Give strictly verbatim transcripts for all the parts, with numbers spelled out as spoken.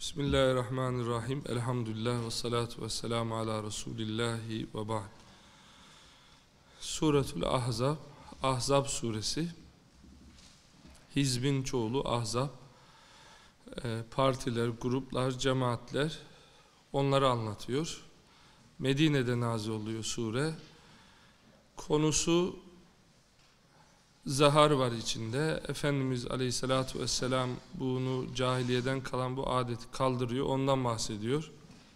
Bismillahirrahmanirrahim. Elhamdülillah ve salatu ve selamu ala Resulillahi ve ba'd. Suretül Ahzab, Ahzab suresi. Hizbin çoğulu Ahzab. Partiler, gruplar, cemaatler onları anlatıyor. Medine'de nazil oluyor sure. Konusu zahar var içinde. Efendimiz Aleyhisselatü Vesselam bunu cahiliyeden kalan bu adeti kaldırıyor. Ondan bahsediyor.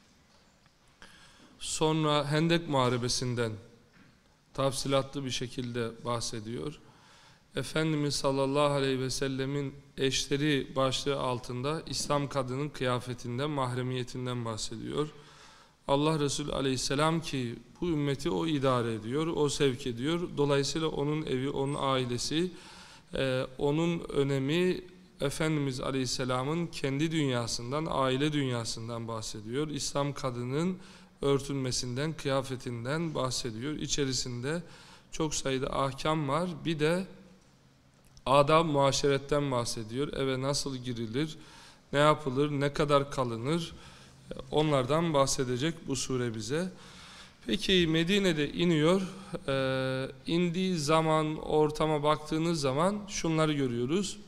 Sonra Hendek Muharebesi'nden tafsilatlı bir şekilde bahsediyor. Efendimiz sallallahu aleyhi ve sellemin eşleri başlığı altında İslam kadının kıyafetinden, mahremiyetinden bahsediyor. Allah Resulü aleyhisselam ki bu ümmeti o idare ediyor, o sevk ediyor. Dolayısıyla onun evi, onun ailesi, e, onun önemi Efendimiz aleyhisselamın kendi dünyasından, aile dünyasından bahsediyor. İslam kadının örtünmesinden, kıyafetinden bahsediyor. İçerisinde çok sayıda ahkam var. Bir de adab muaşeretten bahsediyor. Eve nasıl girilir, ne yapılır, ne kadar kalınır, onlardan bahsedecek bu sure bize. Peki Medine'de iniyor. Ee, indiği zaman, ortama baktığınız zaman şunları görüyoruz.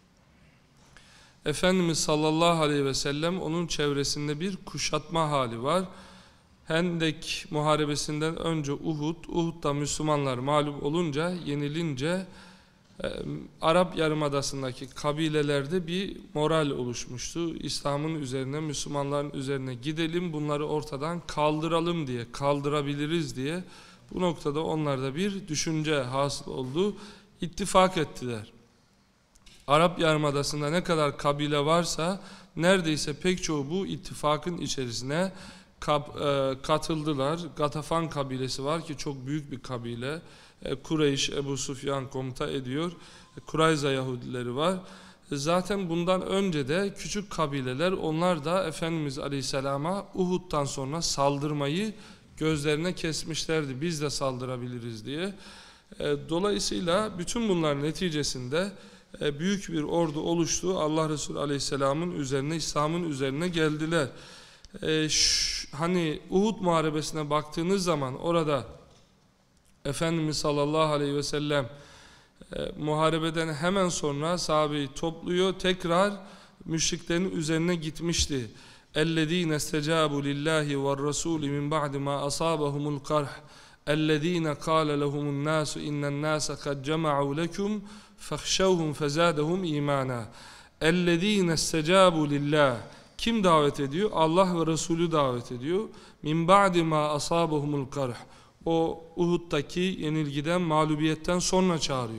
Efendimiz sallallahu aleyhi ve sellem onun çevresinde bir kuşatma hali var. Hendek muharebesinden önce Uhud, Uhud'da Müslümanlar mağlup olunca, yenilince e, Arap Yarımadası'ndaki kabilelerde bir moral oluşmuştu. İslam'ın üzerine, Müslümanların üzerine gidelim, bunları ortadan kaldıralım diye, kaldırabiliriz diye. Bu noktada onlarda bir düşünce hasıl oldu. İttifak ettiler. Arap Yarımadası'nda ne kadar kabile varsa neredeyse pek çoğu bu ittifakın içerisine Kap, e, katıldılar. Gatafan kabilesi var ki çok büyük bir kabile. E, Kureyş, Ebu Sufyan komuta ediyor. E, Kurayza Yahudileri var. E, zaten bundan önce de küçük kabileler, onlar da Efendimiz Aleyhisselam'a Uhud'dan sonra saldırmayı gözlerine kesmişlerdi. Biz de saldırabiliriz diye. E, dolayısıyla bütün bunların neticesinde e, büyük bir ordu oluştu. Allah Resulü Aleyhisselam'ın üzerine, İslam'ın üzerine geldiler. Ee, şu, hani Uhud muharebesine baktığınız zaman orada Efendimiz sallallahu aleyhi ve sellem e, muharebeden hemen sonra sahabeyi topluyor, tekrar müşriklerin üzerine gitmişti. اَلَّذ۪ينَ اسْتَجَابُوا لِلّٰهِ وَالرَّسُولِ مِنْ بَعْدِ مَا أَصَابَهُمُ الْقَرْحِ اَلَّذ۪ينَ قَالَ لَهُمُ النَّاسُ اِنَّ النَّاسَ قَدْ جَمَعُوا لَكُمْ فَخْشَوْهُمْ فَزَادَهُمْ اِيمَانًا اَلَّذ۪ينَ اسْتَجَابُوا لِلّٰهِ Kim davet ediyor? Allah ve Resulü davet ediyor. Min ba'di ma asabahumul karh. O Uhud'daki yenilgiden, mağlubiyetten sonra çağırıyor.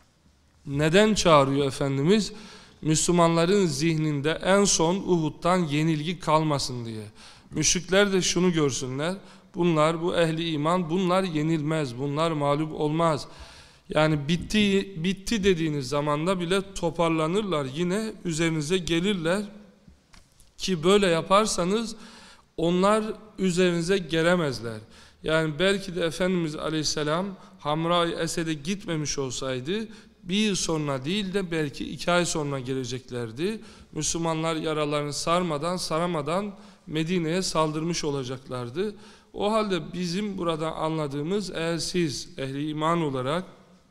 Neden çağırıyor Efendimiz? Müslümanların zihninde en son Uhud'dan yenilgi kalmasın diye. Müşrikler de şunu görsünler. Bunlar, bu ehli iman, bunlar yenilmez. Bunlar mağlup olmaz. Yani bitti, bitti dediğiniz zamanda bile toparlanırlar. Yine üzerinize gelirler. Ki böyle yaparsanız onlar üzerinize gelemezler. Yani belki de Efendimiz Aleyhisselam Hamra-i Esed'e gitmemiş olsaydı bir yıl sonra değil de belki iki ay sonra geleceklerdi. Müslümanlar yaralarını sarmadan, saramadan Medine'ye saldırmış olacaklardı. O halde bizim burada anladığımız, eğer siz ehli iman olarak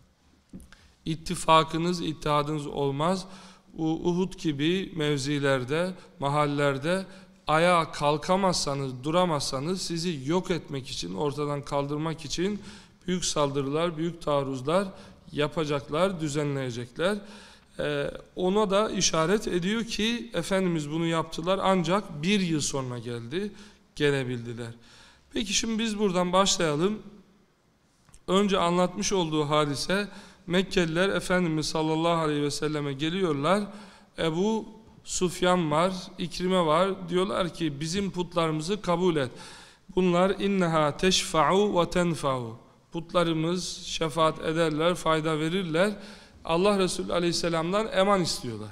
ittifakınız, ittihadınız olmaz, Uhud gibi mevzilerde, mahallelerde ayağa kalkamazsanız, duramazsanız sizi yok etmek için, ortadan kaldırmak için büyük saldırılar, büyük taarruzlar yapacaklar, düzenleyecekler. Ee, ona da işaret ediyor ki Efendimiz bunu yaptılar ancak bir yıl sonra geldi, gelebildiler. Peki şimdi biz buradan başlayalım. Önce anlatmış olduğu hadise, Mekkeliler Efendimiz sallallahu aleyhi ve selleme geliyorlar. Ebu Sufyan var, İkrime var. Diyorlar ki bizim putlarımızı kabul et. Bunlar inneha teşfa'u ve tenfa'u. Putlarımız şefaat ederler, fayda verirler. Allah Resulü aleyhisselamdan eman istiyorlar.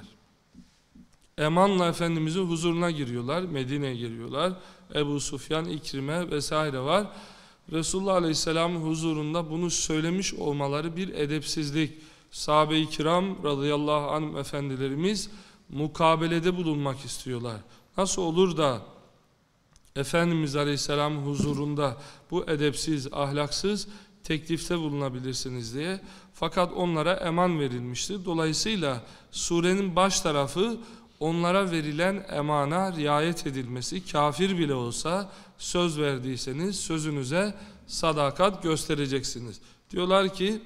Emanla Efendimizin huzuruna giriyorlar, Medine'ye giriyorlar. Ebu Sufyan, İkrime vesaire var. Resulullah Aleyhisselam'ın huzurunda bunu söylemiş olmaları bir edepsizlik. Sahabe-i kiram radıyallahu anh efendilerimiz mukabelede bulunmak istiyorlar. Nasıl olur da Efendimiz Aleyhisselam huzurunda bu edepsiz, ahlaksız teklifte bulunabilirsiniz diye. Fakat onlara eman verilmişti. Dolayısıyla surenin baş tarafı onlara verilen emana riayet edilmesi, kafir bile olsa söz verdiyseniz sözünüze sadakat göstereceksiniz. Diyorlar ki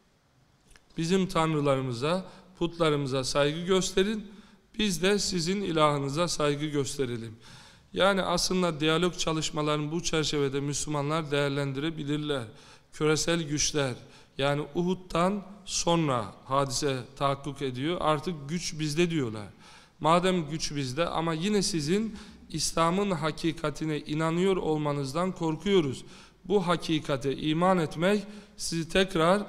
bizim tanrılarımıza, putlarımıza saygı gösterin, biz de sizin ilahınıza saygı gösterelim. Yani aslında diyalog çalışmalarını bu çerçevede Müslümanlar değerlendirebilirler. Küresel güçler, yani Uhud'dan sonra hadise tahakkuk ediyor, artık güç bizde diyorlar. Madem güç bizde ama yine sizin İslam'ın hakikatine inanıyor olmanızdan korkuyoruz. Bu hakikate iman etmek sizi tekrar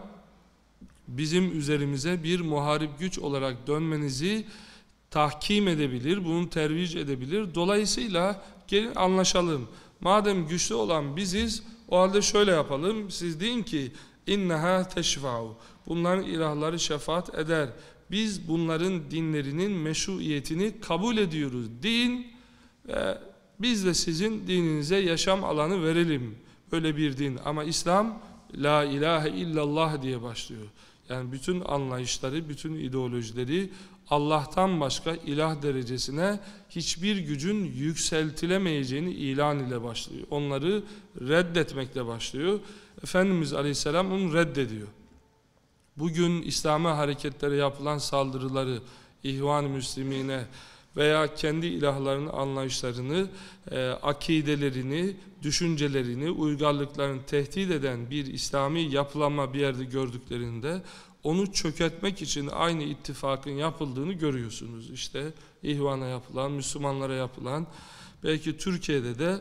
bizim üzerimize bir muharip güç olarak dönmenizi tahkim edebilir, bunu tervic edebilir. Dolayısıyla gelin anlaşalım. Madem güçlü olan biziz, o halde şöyle yapalım. Siz deyin ki inneha teşfa'u. Bunların ilahları şefaat eder. Biz bunların dinlerinin meşruiyetini kabul ediyoruz. Din ve biz de sizin dininize yaşam alanı verelim. Öyle bir din. Ama İslam la ilahe illallah diye başlıyor. Yani bütün anlayışları, bütün ideolojileri Allah'tan başka ilah derecesine hiçbir gücün yükseltilemeyeceğini ilan ile başlıyor. Onları reddetmekle başlıyor. Efendimiz Aleyhisselam onu reddediyor. Bugün İslami hareketlere yapılan saldırıları, İhvan-ı Müslimine veya kendi ilahlarının anlayışlarını, e, akidelerini, düşüncelerini, uygarlıklarını tehdit eden bir İslami yapılanma bir yerde gördüklerinde onu çökertmek için aynı ittifakın yapıldığını görüyorsunuz. İşte İhvan'a yapılan, Müslümanlara yapılan, belki Türkiye'de de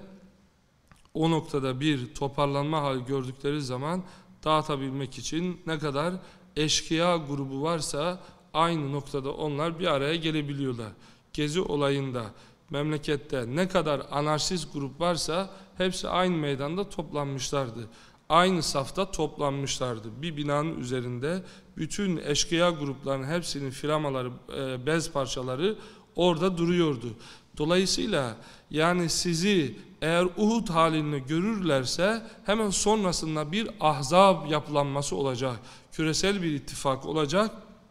o noktada bir toparlanma hali gördükleri zaman dağıtabilmek için ne kadar eşkıya grubu varsa aynı noktada onlar bir araya gelebiliyorlar. Gezi olayında memlekette ne kadar anarşist grup varsa hepsi aynı meydanda toplanmışlardı. Aynı safta toplanmışlardı. Bir binanın üzerinde bütün eşkıya gruplarının hepsinin firamaları, e, bez parçaları orada duruyordu. Dolayısıyla yani sizi eğer Uhud halinde görürlerse hemen sonrasında bir ahzab yapılanması olacak. Küresel bir ittifak olacak.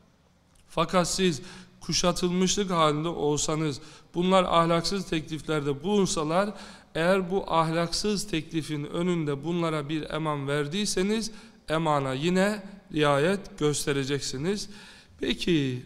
Fakat siz kuşatılmışlık halinde olsanız, bunlar ahlaksız tekliflerde bulunsalar, eğer bu ahlaksız teklifin önünde bunlara bir eman verdiyseniz, emana yine riayet göstereceksiniz. Peki,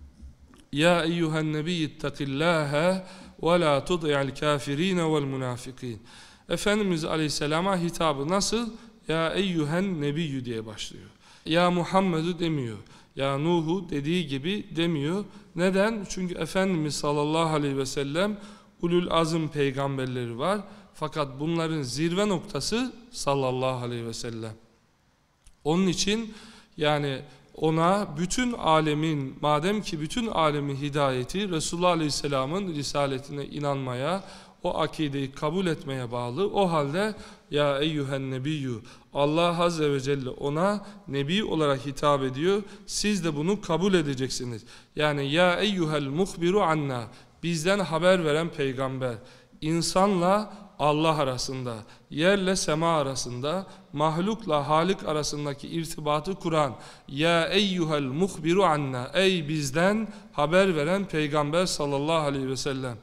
ya eyyühen nebiyyittakillâhe ve la tud'i'l kâfirîne vel münâfikîn. Efendimiz Aleyhisselam'a hitabı nasıl? Ya eyyühen nebiyyü diye başlıyor. Ya Muhammed'ü demiyor. Ya Nuh'u dediği gibi demiyor. Neden? Çünkü Efendimiz sallallahu aleyhi ve sellem ulul azım peygamberleri var. Fakat bunların zirve noktası sallallahu aleyhi ve sellem. Onun için yani ona bütün alemin, madem ki bütün alemin hidayeti Resulullah Aleyhisselam'ın risaletine inanmaya, o akideyi kabul etmeye bağlı. O halde ya eyyühen nebiyyü, Allah Azze ve Celle ona nebi olarak hitap ediyor. Siz de bunu kabul edeceksiniz. Yani ya eyyühel muhbiru anna, bizden haber veren peygamber. İnsanla Allah arasında, yerle sema arasında, mahlukla halik arasındaki irtibatı kuran ya eyyuhel muhbiru anna, ey bizden haber veren peygamber sallallahu aleyhi ve sellem.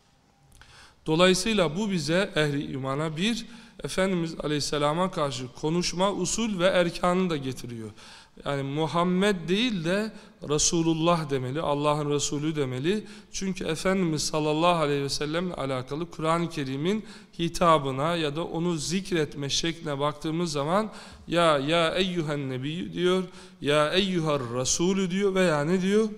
Dolayısıyla bu bize ehli imana bir Efendimiz Aleyhisselam'a karşı konuşma usul ve erkanını da getiriyor. Yani Muhammed değil de Resulullah demeli, Allah'ın Resulü demeli. Çünkü Efendimiz sallallahu aleyhi ve sellemle alakalı Kur'an-ı Kerim'in hitabına ya da onu zikretme şekline baktığımız zaman ya ya eyyühen nebiyyü diyor, ya eyyüher Resulü diyor veya ne diyor?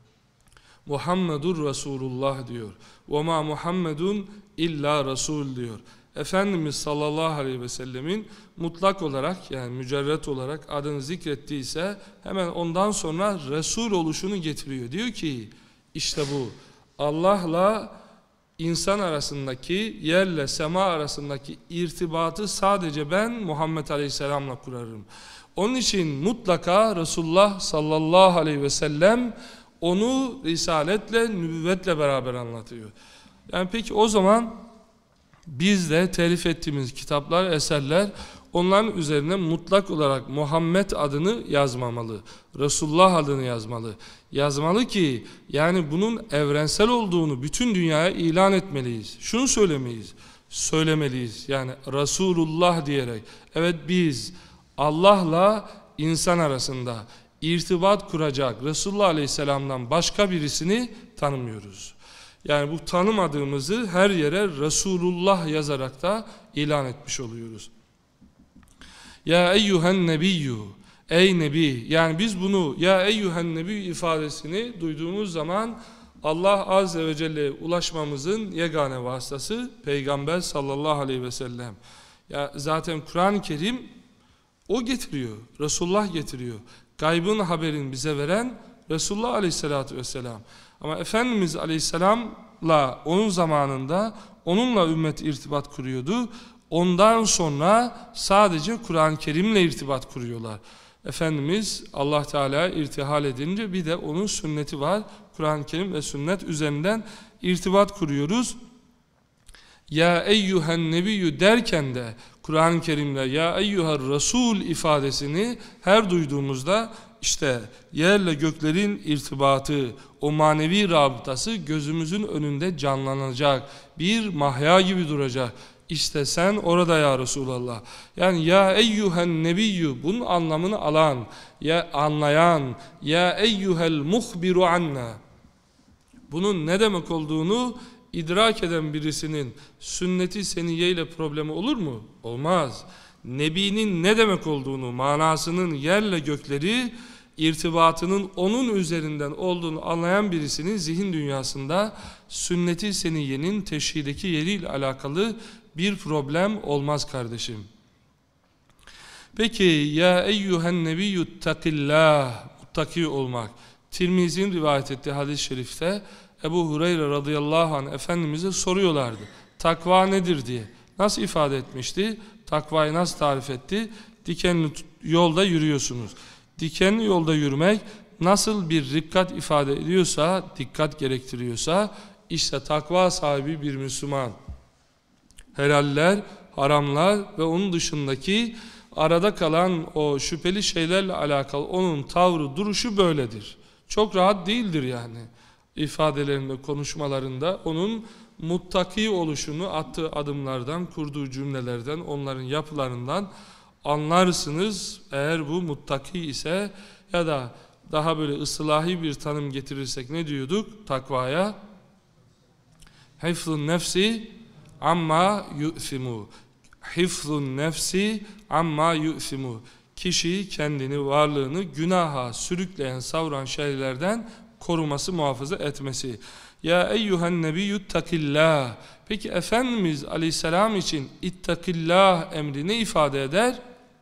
Muhammedur Resulullah diyor. وَمَا Muhammedun illa Resul diyor. Efendimiz sallallahu aleyhi ve sellemin mutlak olarak yani mücerret olarak adını zikrettiyse hemen ondan sonra Resul oluşunu getiriyor. Diyor ki işte bu Allah'la insan arasındaki, yerle sema arasındaki irtibatı sadece ben Muhammed Aleyhisselam'la kurarım. Onun için mutlaka Resulullah sallallahu aleyhi ve sellem onu risaletle, nübüvvetle beraber anlatıyor. Yani peki o zaman biz de telif ettiğimiz kitaplar, eserler, onların üzerine mutlak olarak Muhammed adını yazmamalı. Resulullah adını yazmalı. Yazmalı ki yani bunun evrensel olduğunu bütün dünyaya ilan etmeliyiz. Şunu söylemeyiz. Söylemeliyiz. Yani Resulullah diyerek. Evet, biz Allah'la insan arasında irtibat kuracak Resulullah Aleyhisselam'dan başka birisini tanımıyoruz. Yani bu tanımadığımızı her yere Resulullah yazarak da ilan etmiş oluyoruz. Ya eyyühen nebiyyü, ey nebi. Yani biz bunu ya eyyühen nebi ifadesini duyduğumuz zaman Allah Azze ve Celle'ye ulaşmamızın yegane vasıtası Peygamber sallallahu aleyhi ve sellem. Ya zaten Kur'an-ı Kerim o getiriyor, Resulullah getiriyor. Gaybın haberini bize veren Resulullah aleyhissalatü vesselam. Ama Efendimiz aleyhisselamla onun zamanında onunla ümmet irtibat kuruyordu. Ondan sonra sadece Kur'an-ı Kerim'le irtibat kuruyorlar. Efendimiz Allah Teala irtihal edince bir de onun sünneti var. Kur'an-ı Kerim ve sünnet üzerinden irtibat kuruyoruz. Ya eyyühen nebiyyü derken de Kur'an-ı Kerim'de ya eyyüher Resul ifadesini her duyduğumuzda işte yerle göklerin irtibatı, o manevi rabıtası gözümüzün önünde canlanacak, bir mahya gibi duracak. İşte sen orada ya Resulallah. Yani ya eyyühen nebiyyü bunun anlamını alan, ya anlayan, ya eyyühel muhbiru anna. Bunun ne demek olduğunu idrak eden birisinin sünneti seniyye ile problemi olur mu? Olmaz. Nebinin ne demek olduğunu, manasının yerle gökleri, irtibatının onun üzerinden olduğunu anlayan birisinin zihin dünyasında sünnet-i seniyyenin teşhideki yeriyle alakalı bir problem olmaz kardeşim. Peki ya eyyühen nebiyyü takillah, muttaki olmak. Tirmizi'nin rivayet ettiği hadis-i şerifte Ebu Hureyre radıyallahu anh Efendimiz'e soruyorlardı. Takva nedir diye. Nasıl ifade etmişti? Takvayı nasıl tarif etti? Dikenli yolda yürüyorsunuz. Dikenli yolda yürümek nasıl bir dikkat ifade ediyorsa, dikkat gerektiriyorsa, işte takva sahibi bir Müslüman. Helaller, haramlar ve onun dışındaki arada kalan o şüpheli şeylerle alakalı onun tavrı, duruşu böyledir. Çok rahat değildir yani. İfadelerinde, konuşmalarında onun muttaki oluşunu attığı adımlardan, kurduğu cümlelerden, onların yapılarından anlarsınız. Eğer bu muttaki ise ya da daha böyle ıslahi bir tanım getirirsek ne diyorduk takvaya? Hifzun nefsi amma yu'simu. Hifzun nefsi amma yu'simu. Kişi kendini, varlığını günaha sürükleyen, savuran şeylerden koruması, muhafaza etmesi. Ya eyyühen nebiyyü takillah. Peki Efendimiz Aleyhisselam için ittakillah emri ne ifade eder?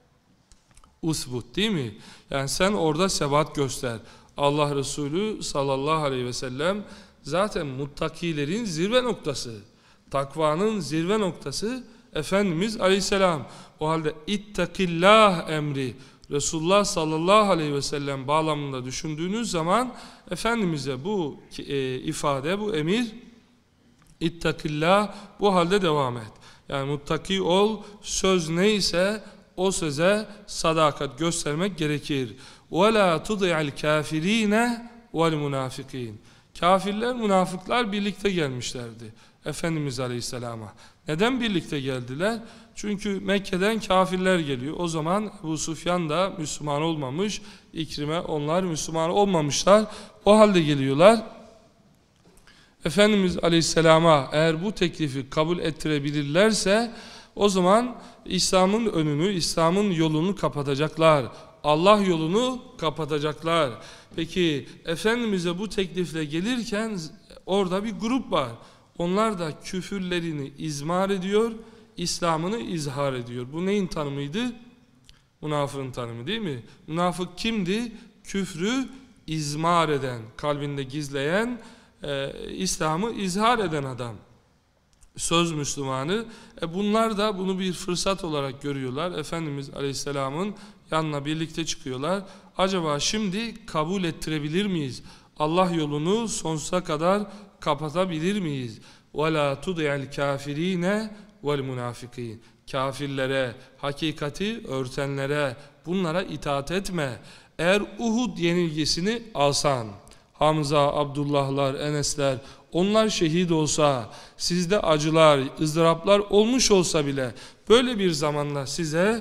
Usbut, değil mi? Yani sen orada sebat göster. Allah Resulü sallallahu aleyhi ve sellem zaten muttakilerin zirve noktası. Takvanın zirve noktası Efendimiz Aleyhisselam. O halde ittakillah emri Resulullah sallallahu aleyhi ve sellem bağlamında düşündüğünüz zaman Efendimiz'e bu e, ifade, bu emir ittakillah, bu halde devam et. Yani muttaki ol, söz neyse o söze sadakat göstermek gerekir. وَلَا تُضِعَ الْكَافِر۪ينَ وَالْمُنَافِق۪ينَ. Kafirler, münafıklar birlikte gelmişlerdi Efendimiz Aleyhisselam'a. Neden birlikte geldiler? Çünkü Mekke'den kafirler geliyor. O zaman Ebu Sufyan da Müslüman olmamış, İkrime, onlar Müslüman olmamışlar. O halde geliyorlar. Efendimiz Aleyhisselam'a eğer bu teklifi kabul ettirebilirlerse o zaman İslam'ın önünü, İslam'ın yolunu kapatacaklar. Allah yolunu kapatacaklar. Peki Efendimiz'e bu teklifle gelirken orada bir grup var. Onlar da küfürlerini izmar ediyor, İslam'ını izhar ediyor. Bu neyin tanımıydı? Münafığın tanımı, değil mi? Münafık kimdi? Küfrü izmar eden, kalbinde gizleyen, e, İslam'ı izhar eden adam. Söz Müslümanı. E bunlar da bunu bir fırsat olarak görüyorlar. Efendimiz Aleyhisselam'ın yanına birlikte çıkıyorlar. Acaba şimdi kabul ettirebilir miyiz? Allah yolunu sonsuza kadar kapatabilir miyiz? وَلَا تُضِعِ الْكَافِر۪ينَ وَالْمُنَافِق۪ينَ Kafirlere, hakikati örtenlere, bunlara itaat etme. Eğer Uhud yenilgisini alsan, Hamza, Abdullahlar, Enesler, onlar şehit olsa, sizde acılar, ızdıraplar olmuş olsa bile, böyle bir zamanda size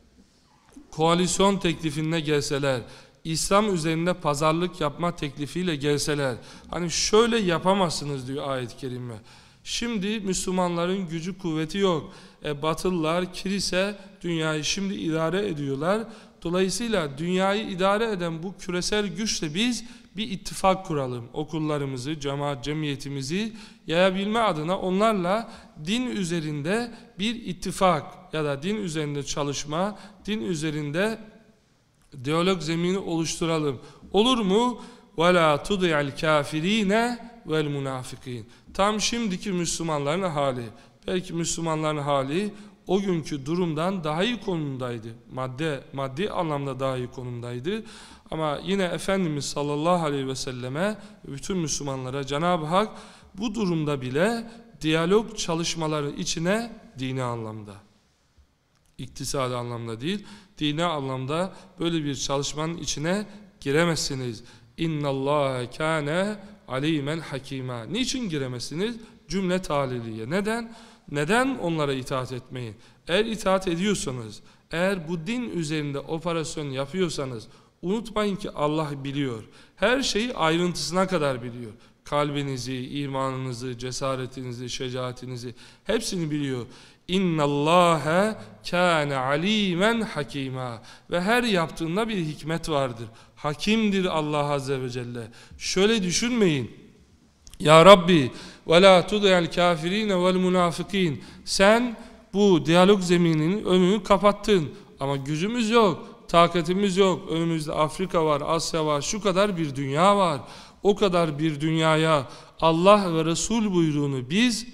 koalisyon teklifine gelseler, İslam üzerinde pazarlık yapma teklifiyle gelseler, hani şöyle yapamazsınız diyor ayet-i kerime. Şimdi Müslümanların gücü kuvveti yok. E, Batılılar, kilise dünyayı şimdi idare ediyorlar. Dolayısıyla dünyayı idare eden bu küresel güçle biz bir ittifak kuralım. Okullarımızı, cemaat, cemiyetimizi yayabilme adına onlarla din üzerinde bir ittifak ya da din üzerinde çalışma, din üzerinde diyalog zemini oluşturalım. Olur mu? وَلَا تُضِعَ الْكَافِر۪ينَ وَالْمُنَافِق۪ينَ Tam şimdiki Müslümanların hali. Belki Müslümanların hali o günkü durumdan daha iyi konumdaydı. Madde, maddi anlamda daha iyi konumdaydı. Ama yine Efendimiz sallallahu aleyhi ve selleme, bütün Müslümanlara Cenab-ı Hak bu durumda bile diyalog çalışmaları içine dini anlamda, iktisadi anlamda değil, dini anlamda böyle bir çalışmanın içine giremezsiniz. İnna Allah kana alimen hakima. Niçin giremezsiniz? Cümle taliliye. Neden? Neden onlara itaat etmeyin? Eğer itaat ediyorsanız, eğer bu din üzerinde operasyon yapıyorsanız, unutmayın ki Allah biliyor. Her şeyi ayrıntısına kadar biliyor. Kalbinizi, imanınızı, cesaretinizi, şecaatinizi hepsini biliyor. İnnallâhe kâne alîmen hakîmâ. Ve her yaptığında bir hikmet vardır. Hakimdir Allah Azze ve Celle. Şöyle düşünmeyin. Ya Rabbi ve la tud'il kafirine vel munafikin. Sen bu diyalog zemininin önünü kapattın. Ama gücümüz yok, takatimiz yok. Önümüzde Afrika var, Asya var, şu kadar bir dünya var. O kadar bir dünyaya Allah ve Resul buyruğunu biz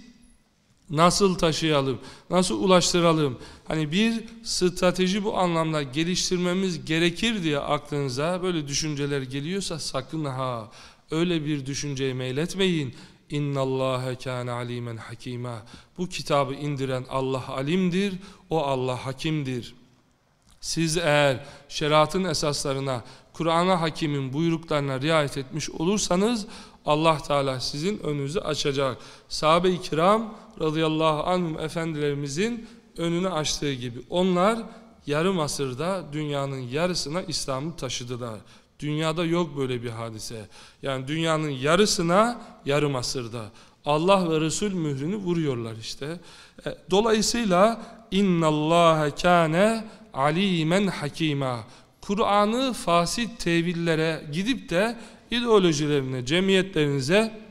nasıl taşıyalım, nasıl ulaştıralım? Hani bir strateji bu anlamda geliştirmemiz gerekir diye aklınıza böyle düşünceler geliyorsa sakın ha öyle bir düşünceye meyletmeyin. İnnallâhe kâne alîmen hakîmâ. Bu kitabı indiren Allah alimdir, o Allah hakimdir. Siz eğer şeriatın esaslarına, Kur'an-ı Hakim'in buyruklarına riayet etmiş olursanız Allah Teala sizin önünüzü açacak. Sahabe-i kiram radıyallahu anhum efendilerimizin önünü açtığı gibi onlar yarım asırda dünyanın yarısına İslam'ı taşıdılar. Dünyada yok böyle bir hadise. Yani dünyanın yarısına yarım asırda Allah ve Resul mührünü vuruyorlar işte. Dolayısıyla innallâhe kâne alîmen hakîmâ. Kur'an'ı fasit tevillere gidip de ideolojilerine, cemiyetlerinize,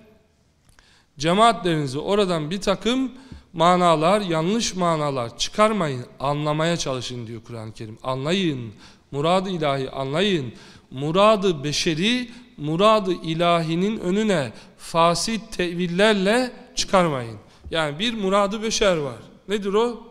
cemaatlerinize oradan bir takım manalar, yanlış manalar çıkarmayın. Anlamaya çalışın diyor Kur'an-ı Kerim. Anlayın. Murad-ı ilahi anlayın. Murad-ı beşeri, murad-ı ilahinin önüne fasit tevillerle çıkarmayın. Yani bir murad-ı beşer var. Nedir o?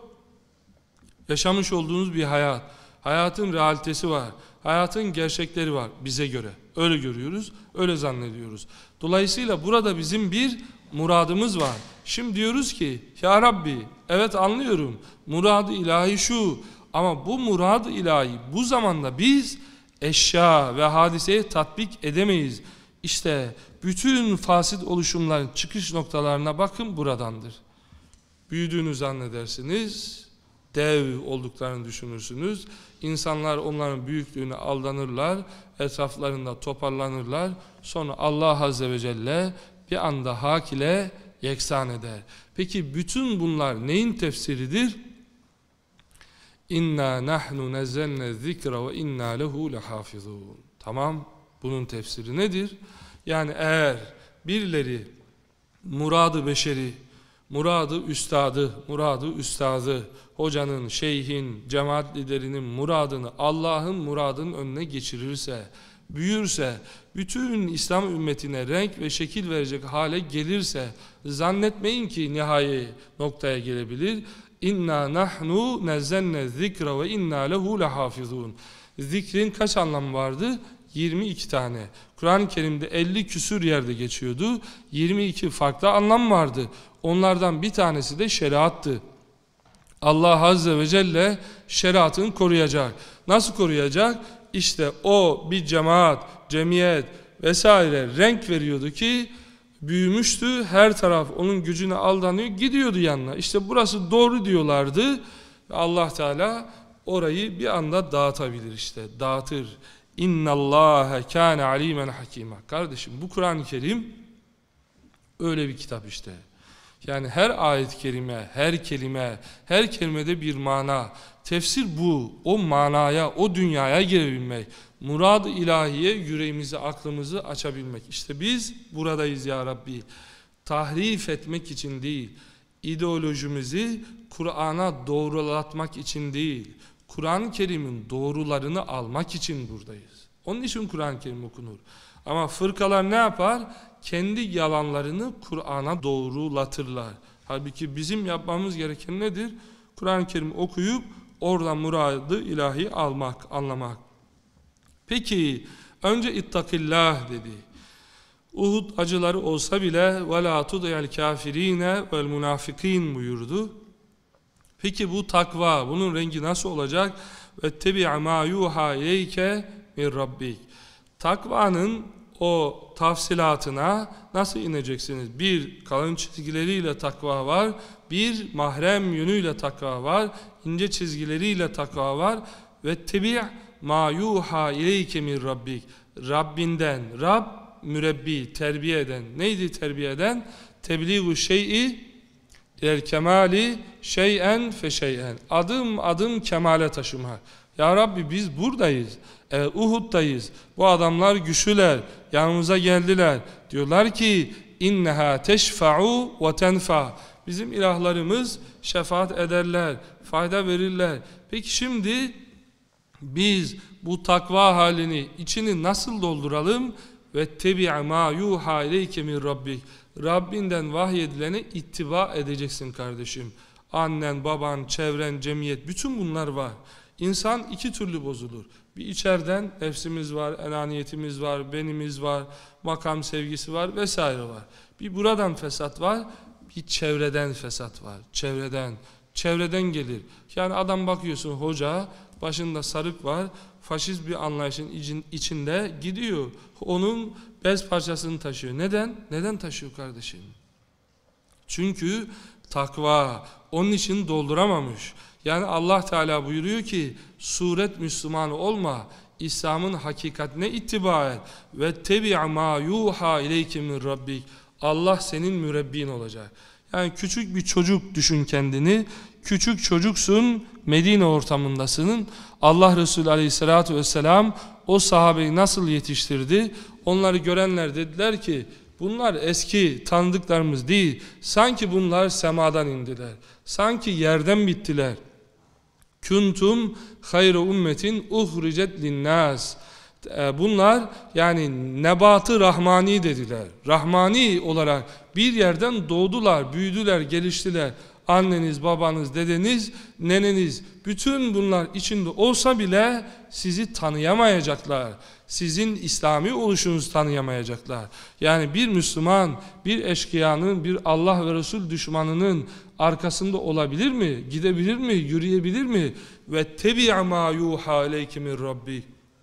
Yaşamış olduğunuz bir hayat. Hayatın realitesi var. Hayatın gerçekleri var bize göre. Öyle görüyoruz, öyle zannediyoruz. Dolayısıyla burada bizim bir muradımız var. Şimdi diyoruz ki, Ya Rabbi, evet anlıyorum, murad-ı ilahi şu. Ama bu murad-ı ilahi bu zamanda biz eşya ve hadiseye tatbik edemeyiz. İşte bütün fasit oluşumların çıkış noktalarına bakın buradandır. Büyüdüğünü zannedersiniz, dev olduklarını düşünürsünüz. İnsanlar onların büyüklüğüne aldanırlar, etraflarında toparlanırlar. Sonra Allah Azze ve Celle bir anda hak ile yeksan eder. Peki bütün bunlar neyin tefsiridir? İnna nahnu nezzelne zikra ve inna lehu lehafizun. Tamam, bunun tefsiri nedir? Yani eğer birileri muradı beşeri, muradı üstadı, muradı üstadı, hocanın, şeyhin, cemaat liderinin muradını Allah'ın muradının önüne geçirirse, büyürse, bütün İslam ümmetine renk ve şekil verecek hale gelirse, zannetmeyin ki nihai noktaya gelebilir. İnna nahnu nezzenne zikra ve inna lehu lehafizun. Zikrin kaç anlamı vardı? yirmi iki tane. Kur'an-ı Kerim'de elli küsür yerde geçiyordu. yirmi iki farklı anlam vardı. Onlardan bir tanesi de şeriattı. Allah Azze ve Celle şeriatını koruyacak. Nasıl koruyacak? İşte o bir cemaat, cemiyet vesaire renk veriyordu ki büyümüştü. Her taraf onun gücüne aldanıyor, gidiyordu yanına. İşte burası doğru diyorlardı. Allah Teala orayı bir anda dağıtabilir işte. Dağıtır. İnnallâhe kâne alîmen hakîmâ. Kardeşim bu Kur'an-ı Kerim öyle bir kitap işte. Yani her ayet-i kerime, her kelime, her kelimede bir mana. Tefsir bu. O manaya, o dünyaya girebilmek. Murad-ı ilahiye yüreğimizi, aklımızı açabilmek. İşte biz buradayız ya Rabbi. Tahrif etmek için değil, ideolojimizi Kur'an'a doğrulatmak için değil, Kur'an-ı Kerim'in doğrularını almak için buradayız. Onun için Kur'an-ı Kerim okunur. Ama fırkalar ne yapar? Kendi yalanlarını Kur'an'a doğrulatırlar. Halbuki bizim yapmamız gereken nedir? Kur'an-ı Kerim okuyup oradan muradı ilahi almak, anlamak. Peki önce ittakillah dedi. Uhud acıları olsa bile وَلَا تُضِيَ الْكَافِر۪ينَ وَالْمُنَافِق۪ينَ buyurdu. Peki bu takva, bunun rengi nasıl olacak? وَاتَّبِعَ مَا يُوحَى اِلَيْكَ مِنْ رَبِّكَ. Takvanın o tafsilatına nasıl ineceksiniz? Bir, kalın çizgileriyle takva var. Bir, mahrem yönüyle takva var. İnce çizgileriyle takva var. وَاتَّبِعْ مَا يُوحَى اِلَيْكَ مِنْ رَبِّكَ. Rabbinden, Rab mürebbi, terbiye eden. Neydi terbiye eden? Tebliğu şey'i el kemali şeyen fe şeyen. Adım adım kemale taşımak. Ya Rabbi biz buradayız. E, Uhud'dayız. Bu adamlar güçlüler. Yanımıza geldiler. Diyorlar ki inneha teşfa'u ve tenfa. Bizim ilahlarımız şefaat ederler, fayda verirler. Peki şimdi biz bu takva halini, içini nasıl dolduralım? Ve tebi'a ma yuha ileyke min rabbik. Rabbinden vahyedilene ittiba edeceksin kardeşim. Annen, baban, çevren, cemiyet, bütün bunlar var. İnsan iki türlü bozulur. Bir içeriden nefsimiz var, enaniyetimiz var, benimiz var, makam sevgisi var vesaire var. Bir buradan fesat var, bir çevreden fesat var. Çevreden, çevreden gelir. Yani adam bakıyorsun hoca, başında sarık var, faşist bir anlayışın içinde gidiyor. Onun bez parçasını taşıyor. Neden? Neden taşıyor kardeşim? Çünkü takva onun için dolduramamış. Yani Allah Teala buyuruyor ki suret Müslümanı olma, İslam'ın hakikatine ittiba et ve tebi'a ma yuha ileyke min rabbik. Allah senin mürebbin olacak. Yani küçük bir çocuk düşün kendini. Küçük çocuksun, Medine ortamındasın. Allah Resulü Aleyhisselatü Vesselam o sahabeyi nasıl yetiştirdi? Onları görenler dediler ki bunlar eski tanıdıklarımız değil. Sanki bunlar semadan indiler. Sanki yerden bittiler. Kuntum hayru ummetin uhricet linnâs. Bunlar yani nebatı rahmani dediler. Rahmani olarak bir yerden doğdular, büyüdüler, geliştiler. Anneniz, babanız, dedeniz, neneniz, bütün bunlar içinde olsa bile sizi tanıyamayacaklar. Sizin İslami oluşunuzu tanıyamayacaklar. Yani bir Müslüman, bir eşkıyanın, bir Allah ve Resul düşmanının arkasında olabilir mi? Gidebilir mi? Yürüyebilir mi? Ve tebi'a ma yuha ileyke min rabbik.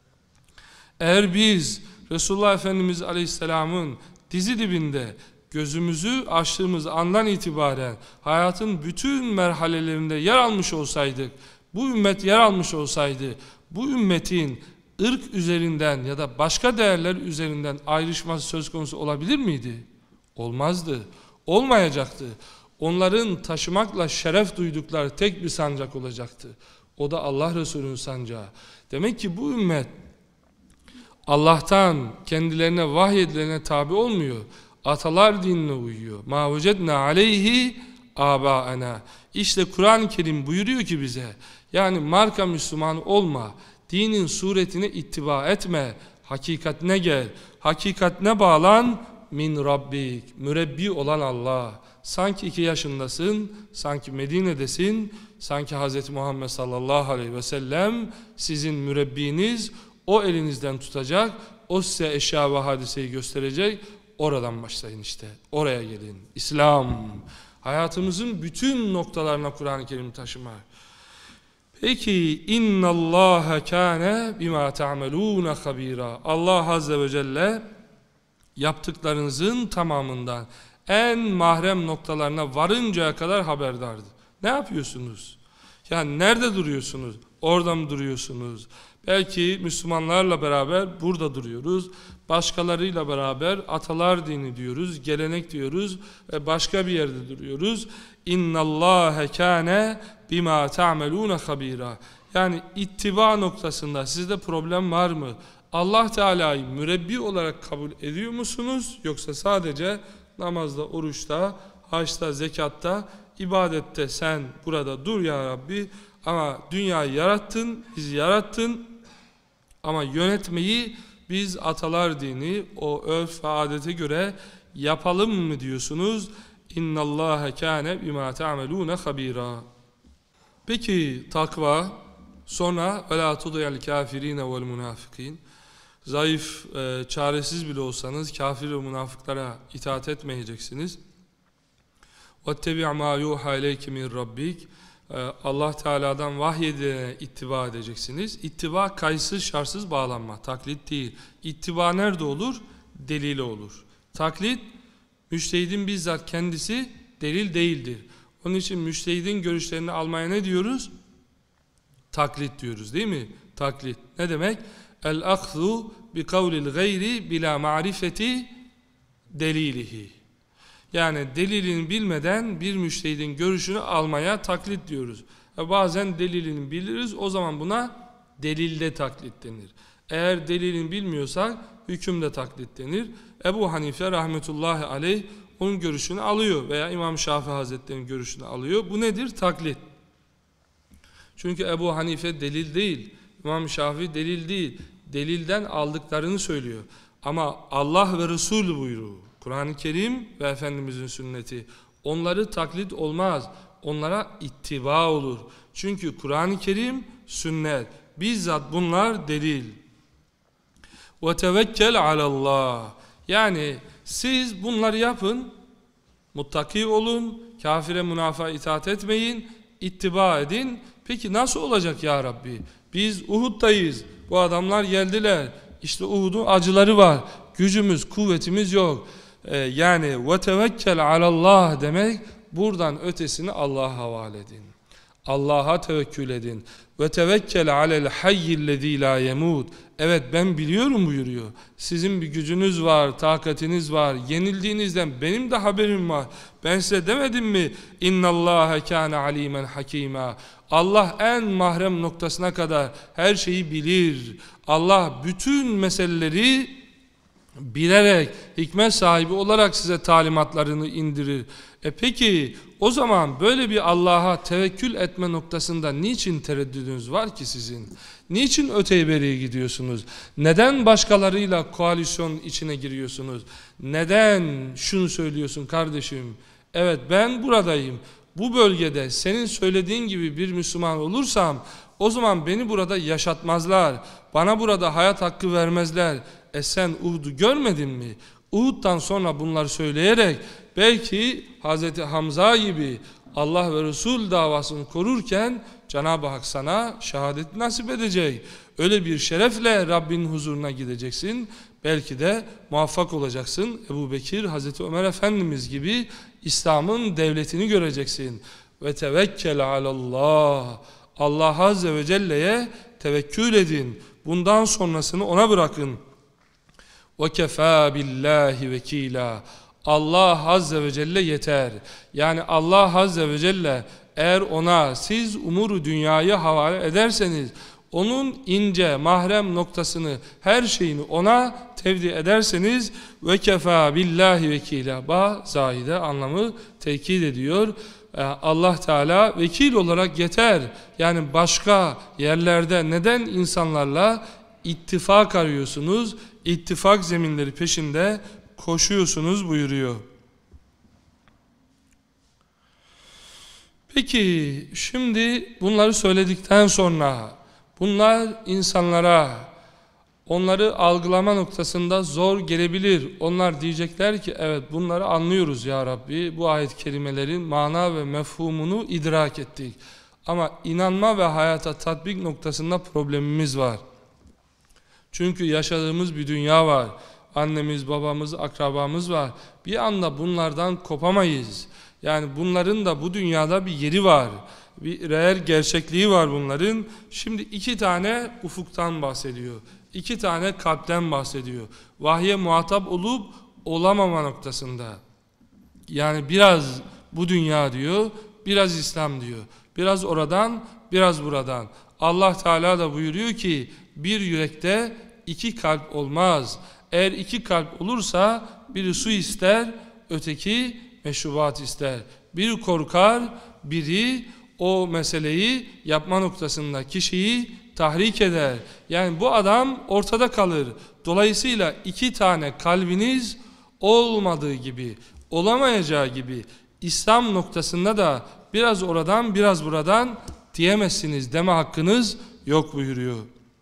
Eğer biz Resulullah Efendimiz Aleyhisselam'ın dizi dibinde gözümüzü açtığımız andan itibaren hayatın bütün merhalelerinde yer almış olsaydık, bu ümmet yer almış olsaydı, bu ümmetin ırk üzerinden ya da başka değerler üzerinden ayrışması söz konusu olabilir miydi? Olmazdı. Olmayacaktı. Onların taşımakla şeref duydukları tek bir sancak olacaktı. O da Allah Resulü'nün sancağı. Demek ki bu ümmet Allah'tan kendilerine vahyedilene tabi olmuyor. Atalar dinine uyuyor. Ma vecedna aleyhi abaana. İşte Kur'an-ı Kerim buyuruyor ki bize, yani marka Müslüman olma, dinin suretine ittiba etme, hakikatine gel, hakikatine bağlan, min rabbik, mürebbi olan Allah. Sanki iki yaşındasın, sanki Medine'desin, sanki Hz. Muhammed sallallahu aleyhi ve sellem sizin mürebbiniz, o elinizden tutacak, o size eşya ve hadiseyi gösterecek. Oradan başlayın işte. Oraya gelin. İslam Hayatımızın bütün noktalarına Kur'an-ı Kerim taşımak. Peki innallâhe kâne bimâ ta'melûne habîrâ. Allah Azze ve Celle yaptıklarınızın tamamından en mahrem noktalarına varıncaya kadar haberdardı. Ne yapıyorsunuz? Yani nerede duruyorsunuz? Orada mı duruyorsunuz? Belki Müslümanlarla beraber burada duruyoruz. Başkalarıyla beraber atalar dini diyoruz, gelenek diyoruz ve başka bir yerde duruyoruz. İnnallâhe kâne bimâ ta'melûne habîrâ. Yani ittiba noktasında sizde problem var mı? Allah Teala'yı mürebbi olarak kabul ediyor musunuz? Yoksa sadece namazda, oruçta, haçta, zekatta, ibadette sen burada dur ya Rabbi ama dünyayı yarattın, bizi yarattın ama yönetmeyi biz atalar dini, o örf ve adete göre yapalım mı diyorsunuz? İnnallâhe kâne bimâ ta'melûne habîrâ. Peki takva, sonra وَلَا تُضِيَ الْكَافِر۪ينَ وَالْمُنَافِق۪ينَ. Zayıf, e, çaresiz bile olsanız kafir ve münafıklara itaat etmeyeceksiniz. وَاتَّبِعْ مَا يُوحَى اِلَيْكِ مِنْ رَبِّكَ. Allah Teala'dan vahyedilene ittiba edeceksiniz. İttiba kayıtsız şartsız bağlanma, taklit değil. İttiba nerede olur? Delile olur. Taklit, müştehidin bizzat kendisi delil değildir. Onun için müştehidin görüşlerini almaya ne diyoruz? Taklit diyoruz değil mi? Taklit. Ne demek? El-akhzu bi kavlil gayri bila ma'rifeti delilihi. Yani delilini bilmeden bir müştehidin görüşünü almaya taklit diyoruz. E bazen delilini biliriz, o zaman buna delilde taklit denir. Eğer delilini bilmiyorsak hükümde taklit denir. Ebu Hanife rahmetullahi aleyh onun görüşünü alıyor veya İmam Şafii Hazretleri'nin görüşünü alıyor. Bu nedir? Taklit. Çünkü Ebu Hanife delil değil, İmam Şafii delil değil. Delilden aldıklarını söylüyor. Ama Allah ve Resul buyruğu, Kur'an-ı Kerim ve Efendimizin sünneti, onları taklit olmaz, onlara ittiba olur. Çünkü Kur'an-ı Kerim, sünnet, bizzat bunlar delil. وَتَوَكَّلْ عَلَى اللّٰهِ. Yani siz bunları yapın, muttaki olun, kafire münafığa itaat etmeyin, ittiba edin. Peki nasıl olacak ya Rabbi? Biz Uhud'dayız, bu adamlar geldiler, işte Uhud'un acıları var, gücümüz, kuvvetimiz yok. Ee, yani وَتَوَكَّلْ عَلَى اللّٰهِ demek, buradan ötesini Allah'a havale edin. Allah'a tevekkül edin. وَتَوَكَّلْ عَلَى الْحَيِّ الَّذ۪ي لَا يَمُوتُ. Evet ben biliyorum buyuruyor. Sizin bir gücünüz var, takatiniz var. Yenildiğinizden benim de haberim var. Ben size demedim mi? اِنَّ اللّٰهَ كَانَ عَل۪يمًا حَك۪يمًا. Allah en mahrem noktasına kadar her şeyi bilir. Allah bütün meseleleri bilerek, hikmet sahibi olarak size talimatlarını indirir. E peki o zaman böyle bir Allah'a tevekkül etme noktasında niçin tereddüdünüz var ki sizin? Niçin öteye beriye gidiyorsunuz? Neden başkalarıyla koalisyon içine giriyorsunuz? Neden şunu söylüyorsun kardeşim? Evet ben buradayım. Bu bölgede senin söylediğin gibi bir Müslüman olursam o zaman beni burada yaşatmazlar. Bana burada hayat hakkı vermezler. E sen Uhud'u görmedin mi? Uhud'dan sonra bunları söyleyerek belki Hazreti Hamza gibi Allah ve Resul davasını korurken Cenab-ı Hak sana şehadet nasip edecek. Öyle bir şerefle Rabbinin huzuruna gideceksin. Belki de muvaffak olacaksın. Ebu Bekir, Hazreti Ömer Efendimiz gibi İslam'ın devletini göreceksin. Ve tevekkel alallah. Allah Azze ve Celle'ye tevekkül edin. Bundan sonrasını ona bırakın. وَكَفَى بِاللّٰهِ وَك۪يلًا. Allah Azze ve Celle yeter. Yani Allah Azze ve Celle eğer ona siz umuru dünyayı havale ederseniz, onun ince, mahrem noktasını, her şeyini ona tevdi ederseniz وَكَفَى بِاللّٰهِ وَك۪يلًا. Ba, zahide anlamı tekit ediyor. Allah Teala vekil olarak yeter. Yani başka yerlerde neden insanlarla ittifak arıyorsunuz? İttifak zeminleri peşinde koşuyorsunuz buyuruyor. Peki şimdi bunları söyledikten sonra bunlar insanlara onları algılama noktasında zor gelebilir. Onlar diyecekler ki evet bunları anlıyoruz ya Rabbi. Bu ayet-i kerimelerin mana ve mefhumunu idrak ettik. Ama inanma ve hayata tatbik noktasında problemimiz var. Çünkü yaşadığımız bir dünya var. Annemiz, babamız, akrabamız var. Bir anda bunlardan kopamayız. Yani bunların da bu dünyada bir yeri var. Bir reel gerçekliği var bunların. Şimdi iki tane ufuktan bahsediyor. İki tane kalpten bahsediyor. Vahye muhatap olup olamama noktasında. Yani biraz bu dünya diyor, biraz İslam diyor. Biraz oradan, biraz buradan. Allah Teala da buyuruyor ki bir yürekte iki kalp olmaz. Eğer iki kalp olursa biri su ister, öteki meşrubat ister. Biri korkar, biri o meseleyi yapma noktasında kişiyi tahrik eder. Yani bu adam ortada kalır. Dolayısıyla iki tane kalbiniz olmadığı gibi, olamayacağı gibi İslam noktasında da biraz oradan biraz buradan diyemezsiniz, deme hakkınız yok buyuruyor.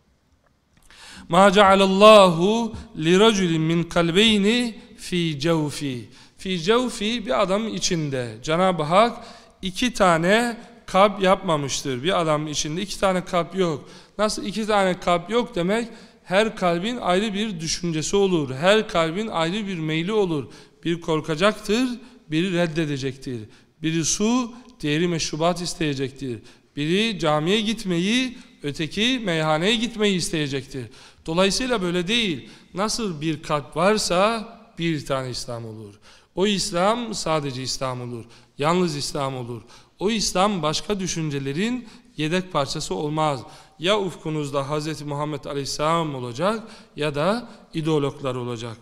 مَا جَعَلَ اللّٰهُ لِرَجُلٍ مِنْ قَلْبَيْنِ ف۪ي جَوْف۪ي Fi cevfi bir adamın içinde Cenab-ı Hak iki tane kalp yapmamıştır. Bir adamın içinde iki tane kalp yok. Nasıl iki tane kalp yok demek? Her kalbin ayrı bir düşüncesi olur. Her kalbin ayrı bir meyli olur. Biri korkacaktır, biri reddedecektir. Biri su, diğeri meşrubat isteyecektir. Biri camiye gitmeyi, öteki meyhaneye gitmeyi isteyecektir. Dolayısıyla böyle değil. Nasıl bir kalp varsa bir tane İslam olur. O İslam sadece İslam olur. Yalnız İslam olur. O İslam başka düşüncelerin yedek parçası olmaz. Ya ufkunuzda Hz. Muhammed Aleyhisselam olacak ya da ideologlar olacak.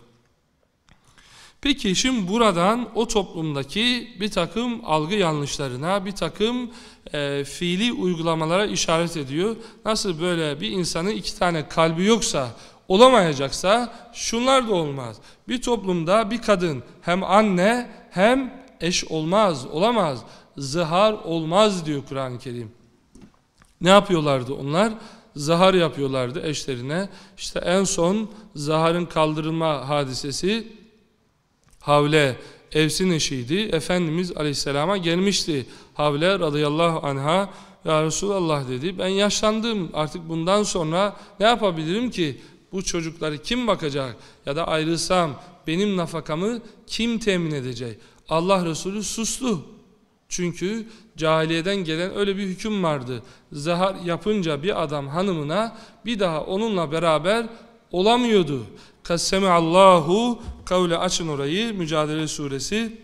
Peki şimdi buradan o toplumdaki bir takım algı yanlışlarına, bir takım e, fiili uygulamalara işaret ediyor. Nasıl böyle bir insanın iki tane kalbi yoksa, olamayacaksa şunlar da olmaz. Bir toplumda bir kadın hem anne hem eş olmaz, olamaz. Zihar olmaz diyor Kur'an-ı Kerim. Ne yapıyorlardı onlar? Zihar yapıyorlardı eşlerine. İşte en son ziharın kaldırılma hadisesi Havle, Evs'in eşiydi. Efendimiz Aleyhisselam'a gelmişti. Havle radıyallahu anha, ya Resulallah dedi, ben yaşlandım, artık bundan sonra ne yapabilirim ki? Bu çocukları kim bakacak? Ya da ayrılsam benim nafakamı kim temin edecek? Allah Resulü sustu. Çünkü cahiliyeden gelen öyle bir hüküm vardı. Zihar yapınca bir adam hanımına bir daha onunla beraber olamıyordu. Kassemeallahu kavle, açın orayı, Mücadele Suresi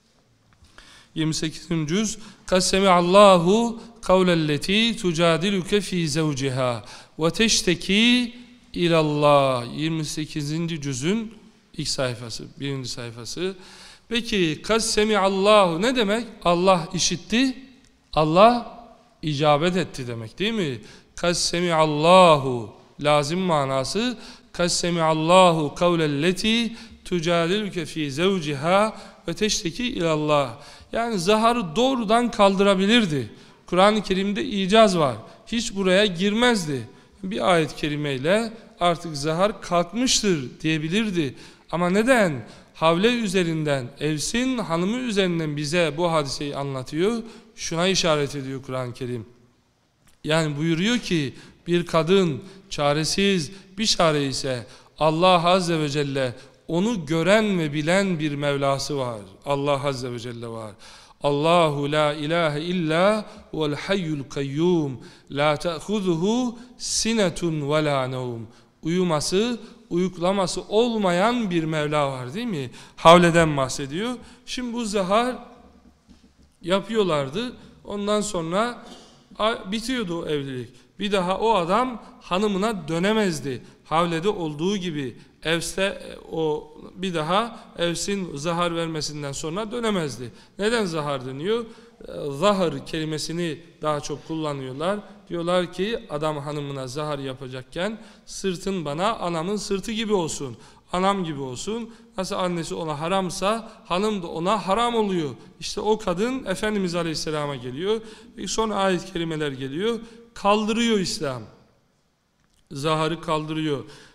yirmi sekizinci cüz. Kassemeallahu kavlelleti tucadiluke fi zevciha ve teşteki ilallah. yirmi sekizinci cüzün ilk sayfası, birinci sayfası. Peki kassemeallahu ne demek? Allah işitti, Allah icabet etti demek değil mi? Kassemeallahu lazım manası Kassemeallahu kavlelleti tucadiluke fi zevciha ve teşteki ilallah. Yani zaharı doğrudan kaldırabilirdi. Kur'an-ı Kerim'de icaz var. Hiç buraya girmezdi. Bir ayet-i kerimeyle artık zahar kalkmıştır diyebilirdi. Ama neden? Havle üzerinden, Evs'in hanımı üzerinden bize bu hadiseyi anlatıyor. Şuna işaret ediyor Kur'an-ı Kerim. Yani buyuruyor ki bir kadın çaresiz bir çare ise Allah Azze ve Celle onu gören ve bilen bir Mevlası var. Allah Azze ve Celle var. Allahu la ilahe illa vel hayyul kayyum la ta'khuzuhu sinetun ve la nevm. Uyuması, uyuklaması olmayan bir Mevla var değil mi? Havleden bahsediyor. Şimdi bu zihar yapıyorlardı. Ondan sonra bitiyordu o evlilik. Bir daha o adam hanımına dönemezdi. Havlede olduğu gibi Evs'te o bir daha Evs'in zahar vermesinden sonra dönemezdi. Neden zahar deniyor? Zahar kelimesini daha çok kullanıyorlar. Diyorlar ki adam hanımına zahar yapacakken sırtın bana anamın sırtı gibi olsun. Anam gibi olsun. Nasıl annesi ona haramsa hanım da ona haram oluyor. İşte o kadın Efendimiz Aleyhisselam'a geliyor. Sonra ayet-i kerimeler geliyor. Kaldırıyor İslam. Zaharı kaldırıyor.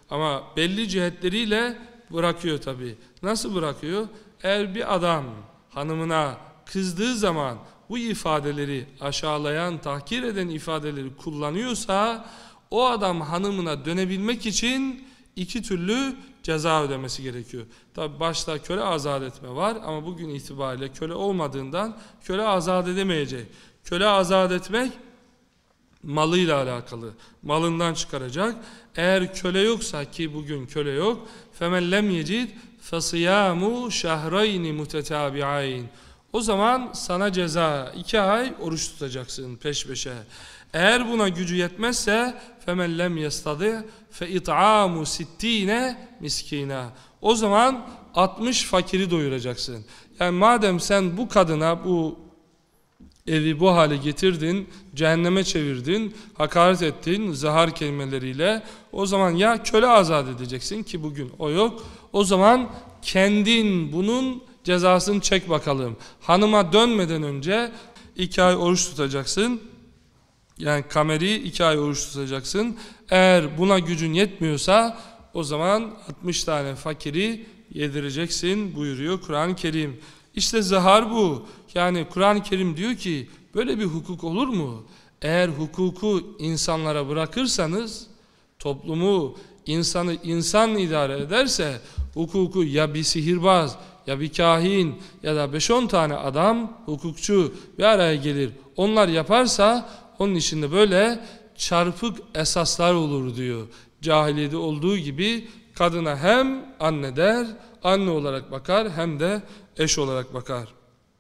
Ama belli cihetleriyle bırakıyor tabii. Nasıl bırakıyor? Eğer bir adam hanımına kızdığı zaman bu ifadeleri aşağılayan, tahkir eden ifadeleri kullanıyorsa o adam hanımına dönebilmek için iki türlü ceza ödemesi gerekiyor. Tabi başta köle azat etme var ama bugün itibariyle köle olmadığından köle azat edemeyecek. Köle azat etmek malıyla alakalı. Malından çıkaracak. Eğer köle yoksa, ki bugün köle yok, فَمَنْ لَمْ يَجِدْ فَصِيَامُ شَهْرَيْنِ مُتَتَابِعَيْنِ O zaman sana ceza, iki ay oruç tutacaksın peş peşe. Eğer buna gücü yetmezse فَمَنْ لَمْ يَسْتَضِعْ فَاِطْعَامُ سِتِّينَ miskina. O zaman altmış fakiri doyuracaksın. Yani madem sen bu kadına bu evi bu hale getirdin, cehenneme çevirdin, hakaret ettin, zahar kelimeleriyle, o zaman ya köle azat edeceksin, ki bugün o yok, o zaman kendin bunun cezasını çek bakalım. Hanıma dönmeden önce iki ay oruç tutacaksın. Yani kameri iki ay oruç tutacaksın. Eğer buna gücün yetmiyorsa o zaman altmış tane fakiri yedireceksin buyuruyor Kur'an-ı Kerim. İşte zahar bu. Yani Kur'an-ı Kerim diyor ki böyle bir hukuk olur mu? Eğer hukuku insanlara bırakırsanız, toplumu, insanı insan idare ederse, hukuku ya bir sihirbaz, ya bir kahin ya da beş on tane adam, hukukçu bir araya gelir. Onlar yaparsa onun içinde böyle çarpık esaslar olur diyor. Cahiliyede olduğu gibi kadına hem anne der, anne olarak bakar, hem de eş olarak bakar.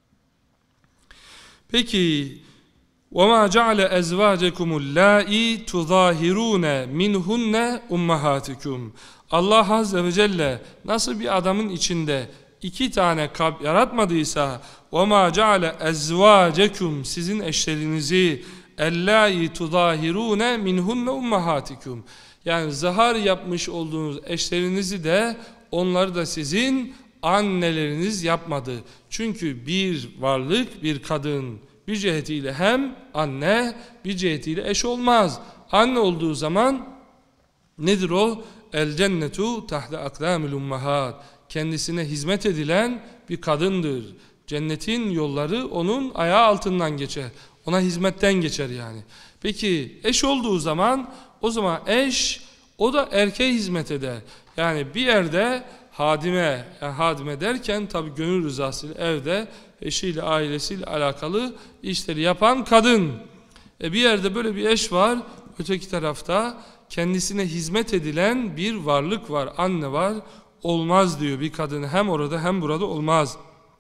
Peki وَمَا جَعْلَ أَزْوَاجَكُمُ اللَّائِي تُظَاهِرُونَ مِنْهُنَّ أُمَّهَاتِكُمْ Allah Azze ve Celle nasıl bir adamın içinde iki tane kalp yaratmadıysa وَمَا جَعْلَ أَزْوَاجَكُمْ sizin eşlerinizi اَلَّائِي تُظَاهِرُونَ مِنْهُنَّ أُمَّهَاتِكُمْ yani zahar yapmış olduğunuz eşlerinizi de onları da sizin anneleriniz yapmadı. Çünkü bir varlık, bir kadın bir cihetiyle hem anne, bir cihetiyle eş olmaz. Anne olduğu zaman nedir o? El cennetu tahta akdamil ummahat. Kendisine hizmet edilen bir kadındır. Cennetin yolları onun ayağı altından geçer. Ona hizmetten geçer yani. Peki eş olduğu zaman, o zaman eş, o da erkeğe hizmet eder. Yani bir yerde hadime, yani hadime derken tabi gönül rızasıyla evde eşiyle, ailesiyle alakalı işleri yapan kadın. E bir yerde böyle bir eş var, öteki tarafta kendisine hizmet edilen bir varlık var, anne var. Olmaz diyor, bir kadın hem orada hem burada olmaz.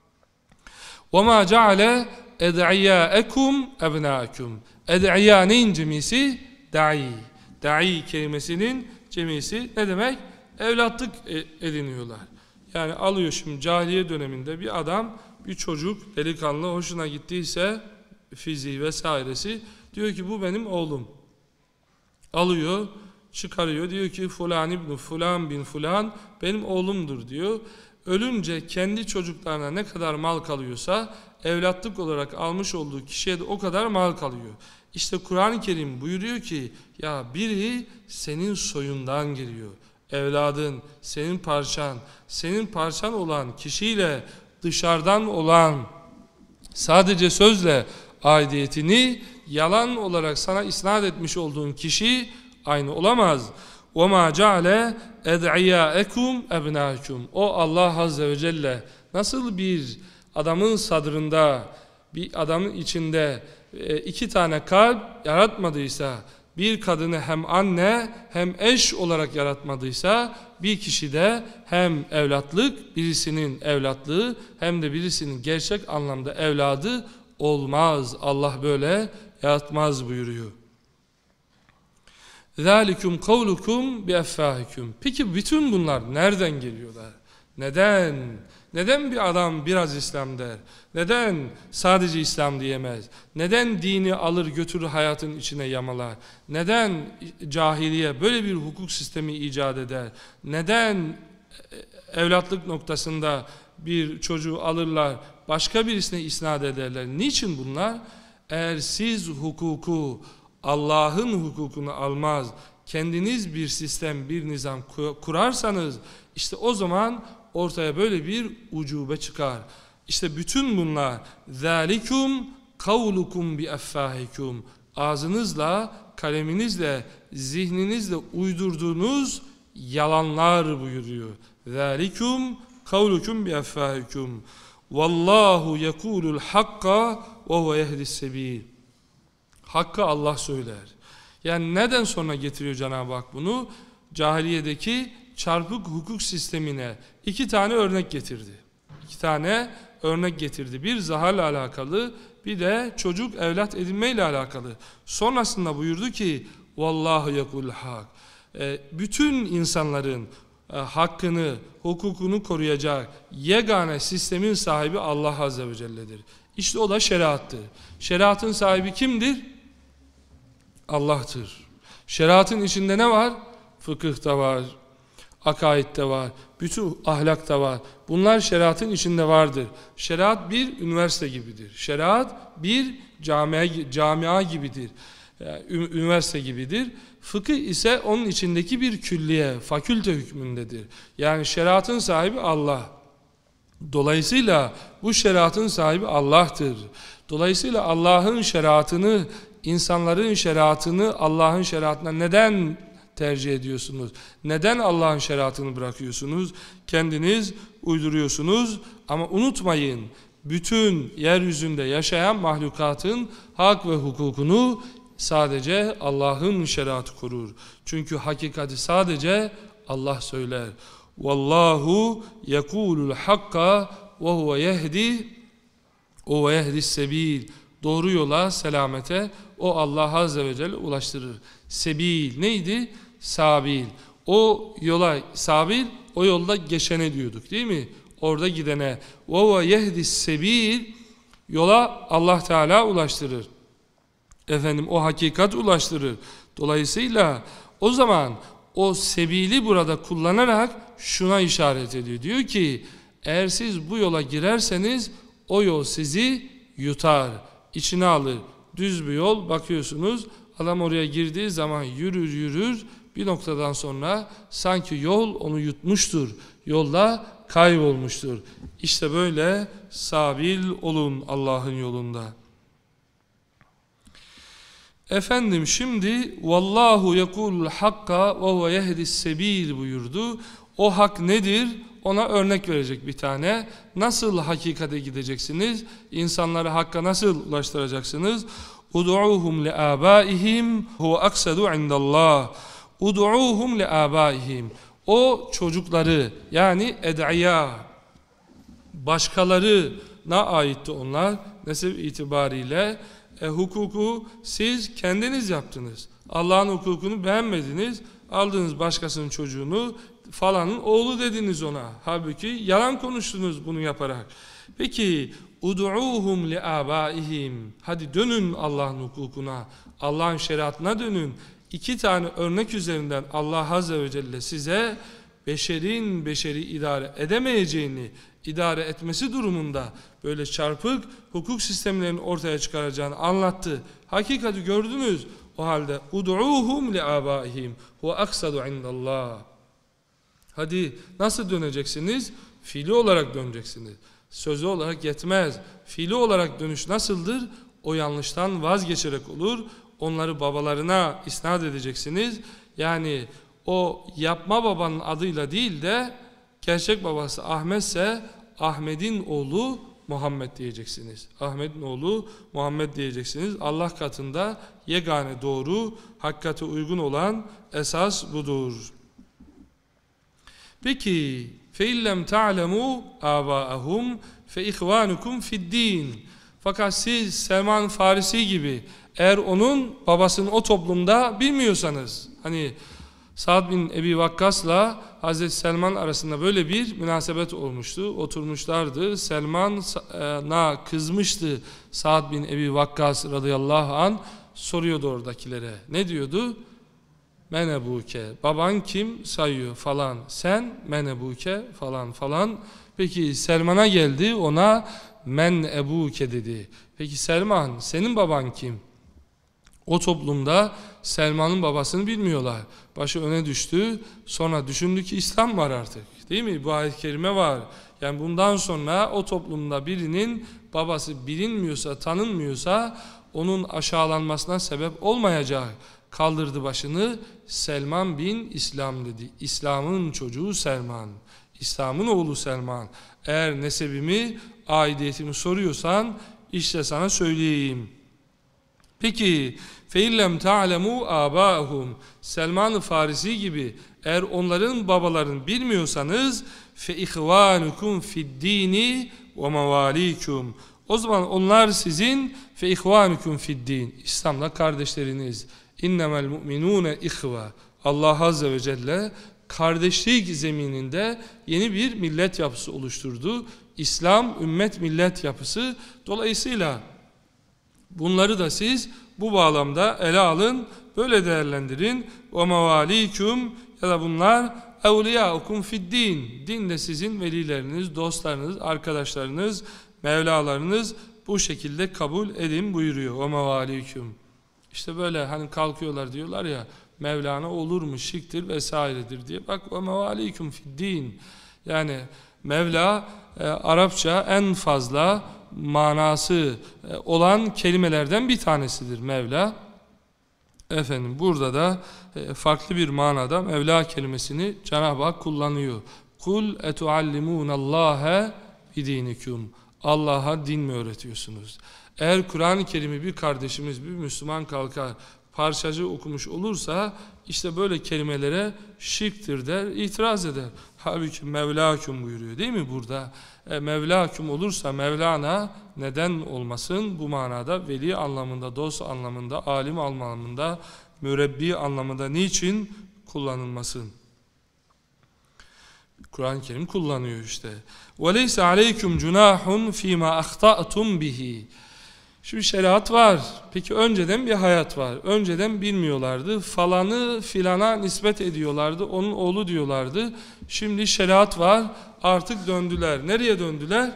وَمَا جَعَلَ اَدْعِيَاءَكُمْ اَبْنَاءَكُمْ Ed'iya neyin cemisi? Da'i. Da'i kelimesinin cemisi ne demek? Evlatlık ediniyorlar. Yani alıyor şimdi cahiliye döneminde bir adam, bir çocuk, delikanlı hoşuna gittiyse fiziği vesairesi, diyor ki bu benim oğlum. Alıyor, çıkarıyor, diyor ki fulan ibn fulan bin fulan benim oğlumdur diyor. Ölünce kendi çocuklarına ne kadar mal kalıyorsa evlatlık olarak almış olduğu kişiye de o kadar mal kalıyor. İşte Kur'an-ı Kerim buyuruyor ki ya biri senin soyundan geliyor. Evladın, senin parçan, senin parçan olan kişiyle dışarıdan olan sadece sözle aidiyetini yalan olarak sana isnat etmiş olduğun kişi aynı olamaz. وَمَا جَعْلَ اَدْعِيَاءَكُمْ اَبْنَاكُمْ O Allah Azze ve Celle nasıl bir adamın sadrında, bir adamın içinde iki tane kalp yaratmadıysa, bir kadını hem anne hem eş olarak yaratmadıysa, bir kişide hem evlatlık, birisinin evlatlığı hem de birisinin gerçek anlamda evladı olmaz. Allah böyle yaratmaz buyuruyor. ذَٰلِكُمْ قَوْلُكُمْ بِأَفَّاهِكُمْ Peki bütün bunlar nereden geliyorlar? Neden? Neden bir adam biraz İslam der? Neden sadece İslam diyemez? Neden dini alır götürür hayatın içine yamalar? Neden cahiliye böyle bir hukuk sistemi icat eder? Neden evlatlık noktasında bir çocuğu alırlar, başka birisine isnat ederler? Niçin bunlar? Eğer siz hukuku, Allah'ın hukukunu almaz, kendiniz bir sistem, bir nizam kurarsanız işte o zaman ortaya böyle bir ucube çıkar. İşte bütün bunlar ذَٰلِكُمْ قَوْلُكُمْ بِأَفَّاهِكُمْ ağzınızla, kaleminizle, zihninizle uydurduğunuz yalanlar buyuruyor. ذَٰلِكُمْ قَوْلُكُمْ بِأَفَّاهِكُمْ وَاللّٰهُ يَقُولُ الْحَقَّ وَهُوَ يَهْدِ السَّب۪يلِ Hakkı Allah söyler. Yani neden sonra getiriyor Cenab-ı Hak bunu? Cahiliyedeki çarpık hukuk sistemine iki tane örnek getirdi. İki tane örnek getirdi. Bir zaharla alakalı, bir de çocuk evlat edinmeyle alakalı. Sonrasında buyurdu ki Vallahu yekul hak. E, bütün insanların e, hakkını, hukukunu koruyacak yegane sistemin sahibi Allah Azze ve Celle'dir. İşte o da şeriattır. Şeriatın sahibi kimdir? Allah'tır. Şeriatın içinde ne var? Fıkıhta var, akaidde var, bütün ahlakta var. Bunlar şeriatın içinde vardır. Şeriat bir üniversite gibidir. Şeriat bir camia, camia gibidir. Yani, üniversite gibidir. Fıkıh ise onun içindeki bir külliye, fakülte hükmündedir. Yani şeriatın sahibi Allah. Dolayısıyla bu şeriatın sahibi Allah'tır. Dolayısıyla Allah'ın şeriatını, insanların şeriatını Allah'ın şeriatına neden tercih ediyorsunuz? Neden Allah'ın şeriatını bırakıyorsunuz? Kendiniz uyduruyorsunuz ama unutmayın, bütün yeryüzünde yaşayan mahlukatın hak ve hukukunu sadece Allah'ın şeriatı korur. Çünkü hakikati sadece Allah söyler. Vallahu yekulul hakka ve huve yehdi o ve yehdi sebil. Doğru yola, selamete o Allah Azze ve Celle ulaştırır. Sebil neydi? Sabil. O yola sabil, o yolda geçene diyorduk değil mi? Orada gidene. Ve ve yehdi sebil, yola Allah Teala ulaştırır. Efendim o hakikat ulaştırır. Dolayısıyla o zaman o sebili burada kullanarak şuna işaret ediyor. Diyor ki eğer siz bu yola girerseniz o yol sizi yutar, içine alır. Düz bir yol, bakıyorsunuz adam oraya girdiği zaman yürür yürür, bir noktadan sonra sanki yol onu yutmuştur. Yolda kaybolmuştur. İşte böyle sabil olun Allah'ın yolunda. Efendim şimdi vallahu yekulul hakka ve huve yehdis sebil buyurdu. O hak nedir? Ona örnek verecek bir tane. Nasıl hakikate gideceksiniz? İnsanları hakka nasıl ulaştıracaksınız? Ud'uuhum li abaihim huve aksadu indallah. Ud'uuhum li abaihim. O çocukları yani ed'iya başkalarına aitti onlar. Nesep itibariyle e, hukuku siz kendiniz yaptınız. Allah'ın hukukunu beğenmediniz. Aldınız başkasının çocuğunu, falanın oğlu dediniz ona. Halbuki yalan konuştunuz bunu yaparak. Peki ud'uuhum li abaihim. Hadi dönün Allah'ın hukukuna, Allah'ın şeriatına dönün. İki tane örnek üzerinden Allah Azze ve Celle size beşerin beşeri idare edemeyeceğini, idare etmesi durumunda böyle çarpık hukuk sistemlerinin ortaya çıkaracağını anlattı. Hakikati gördünüz. O halde ud'uuhum li abaihim ve aksadu indallah. Hadi nasıl döneceksiniz? Fiili olarak döneceksiniz. Sözü olarak yetmez. Fiili olarak dönüş nasıldır? O yanlıştan vazgeçerek olur. Onları babalarına isnat edeceksiniz. Yani o yapma babanın adıyla değil de gerçek babası Ahmetse Ahmet'in oğlu Muhammed diyeceksiniz. Ahmet'in oğlu Muhammed diyeceksiniz. Allah katında yegane doğru, hakikate uygun olan esas budur. Peki فَاِلَّمْ تَعْلَمُوا آبَاءَهُمْ فَاِخْوَانُكُمْ فِي الدِّينِ Fakat siz Selman Farisi gibi eğer onun babasını o toplumda bilmiyorsanız, hani Sa'd bin Ebi Vakkas'la Hazreti Selman arasında böyle bir münasebet olmuştu. Oturmuşlardı. Selman'a kızmıştı Sa'd bin Ebi Vakkas radıyallahu anh. Soruyordu oradakilere. Ne diyordu? Men ebuke. Baban kim? Sayıyor falan. Sen men ebuke falan falan. Peki Selman'a geldi, ona men ebuke dedi. Peki Selman, senin baban kim? O toplumda Selman'ın babasını bilmiyorlar. Başı öne düştü. Sonra düşündü ki İslam var artık. Değil mi? Bu ayet-i kerime var. Yani bundan sonra o toplumda birinin babası bilinmiyorsa, tanınmıyorsa onun aşağılanmasına sebep olmayacak. Kaldırdı başını. Selman bin İslam dedi. İslam'ın çocuğu Selman. İslam'ın oğlu Selman. Eğer nesebimi, aidiyetimi soruyorsan işte sana söyleyeyim. Peki فَاِلَّمْ تَعْلَمُوا آبَاءَهُمْ Selman-ı Farisi gibi eğer onların babalarını bilmiyorsanız فَاِخْوَانُكُمْ فِي الدِّينِ وَمَوَالِيكُمْ O zaman onlar sizin فَاِخْوَانُكُمْ فِي الدِّينِ İslam'la kardeşleriniz. اِنَّمَا الْمُؤْمِنُونَ اِخْوَى Allah Azze ve Celle kardeşlik zemininde yeni bir millet yapısı oluşturdu. İslam, ümmet millet yapısı. Dolayısıyla bunları da siz bu bağlamda ele alın, böyle değerlendirin. وَمَوَالِيكُمْ Ya da bunlar اَوْلِيَاءُكُمْ فِي الدِّينِ Din de sizin velileriniz, dostlarınız, arkadaşlarınız, mevlalarınız bu şekilde kabul edin buyuruyor. وَمَوَالِيكُمْ İşte böyle hani kalkıyorlar diyorlar ya, Mevlana olur mu, şirktir vesairedir diye. Bak وَمَوَالِيكُمْ فِي الدِّينِ Yani Mevla e, Arapça en fazla manası e, olan kelimelerden bir tanesidir Mevla. Efendim burada da e, farklı bir manada Mevla kelimesini Cenab-ı Hak kullanıyor. Kul etuallimunallaha bidinikum Allah'a din mi öğretiyorsunuz? Eğer Kur'an-ı Kerim'i bir kardeşimiz, bir Müslüman kalkar parçacı okumuş olursa işte böyle kelimelere şirktir der, itiraz eder. Halbuki Mevlâküm buyuruyor değil mi burada? E, Mevlâküm olursa Mevlana neden olmasın? Bu manada veli anlamında, dost anlamında, alim anlamında, mürebbi anlamında niçin kullanılmasın? Kur'an-ı Kerim kullanıyor işte. وَلَيْسَ عَلَيْكُمْ جُنَاحٌ ف۪ي مَا أَخْطَأْتُمْ بِهِ Şimdi şeriat var. Peki önceden bir hayat var. Önceden bilmiyorlardı. Falanı filana nispet ediyorlardı. Onun oğlu diyorlardı. Şimdi şeriat var. Artık döndüler. Nereye döndüler?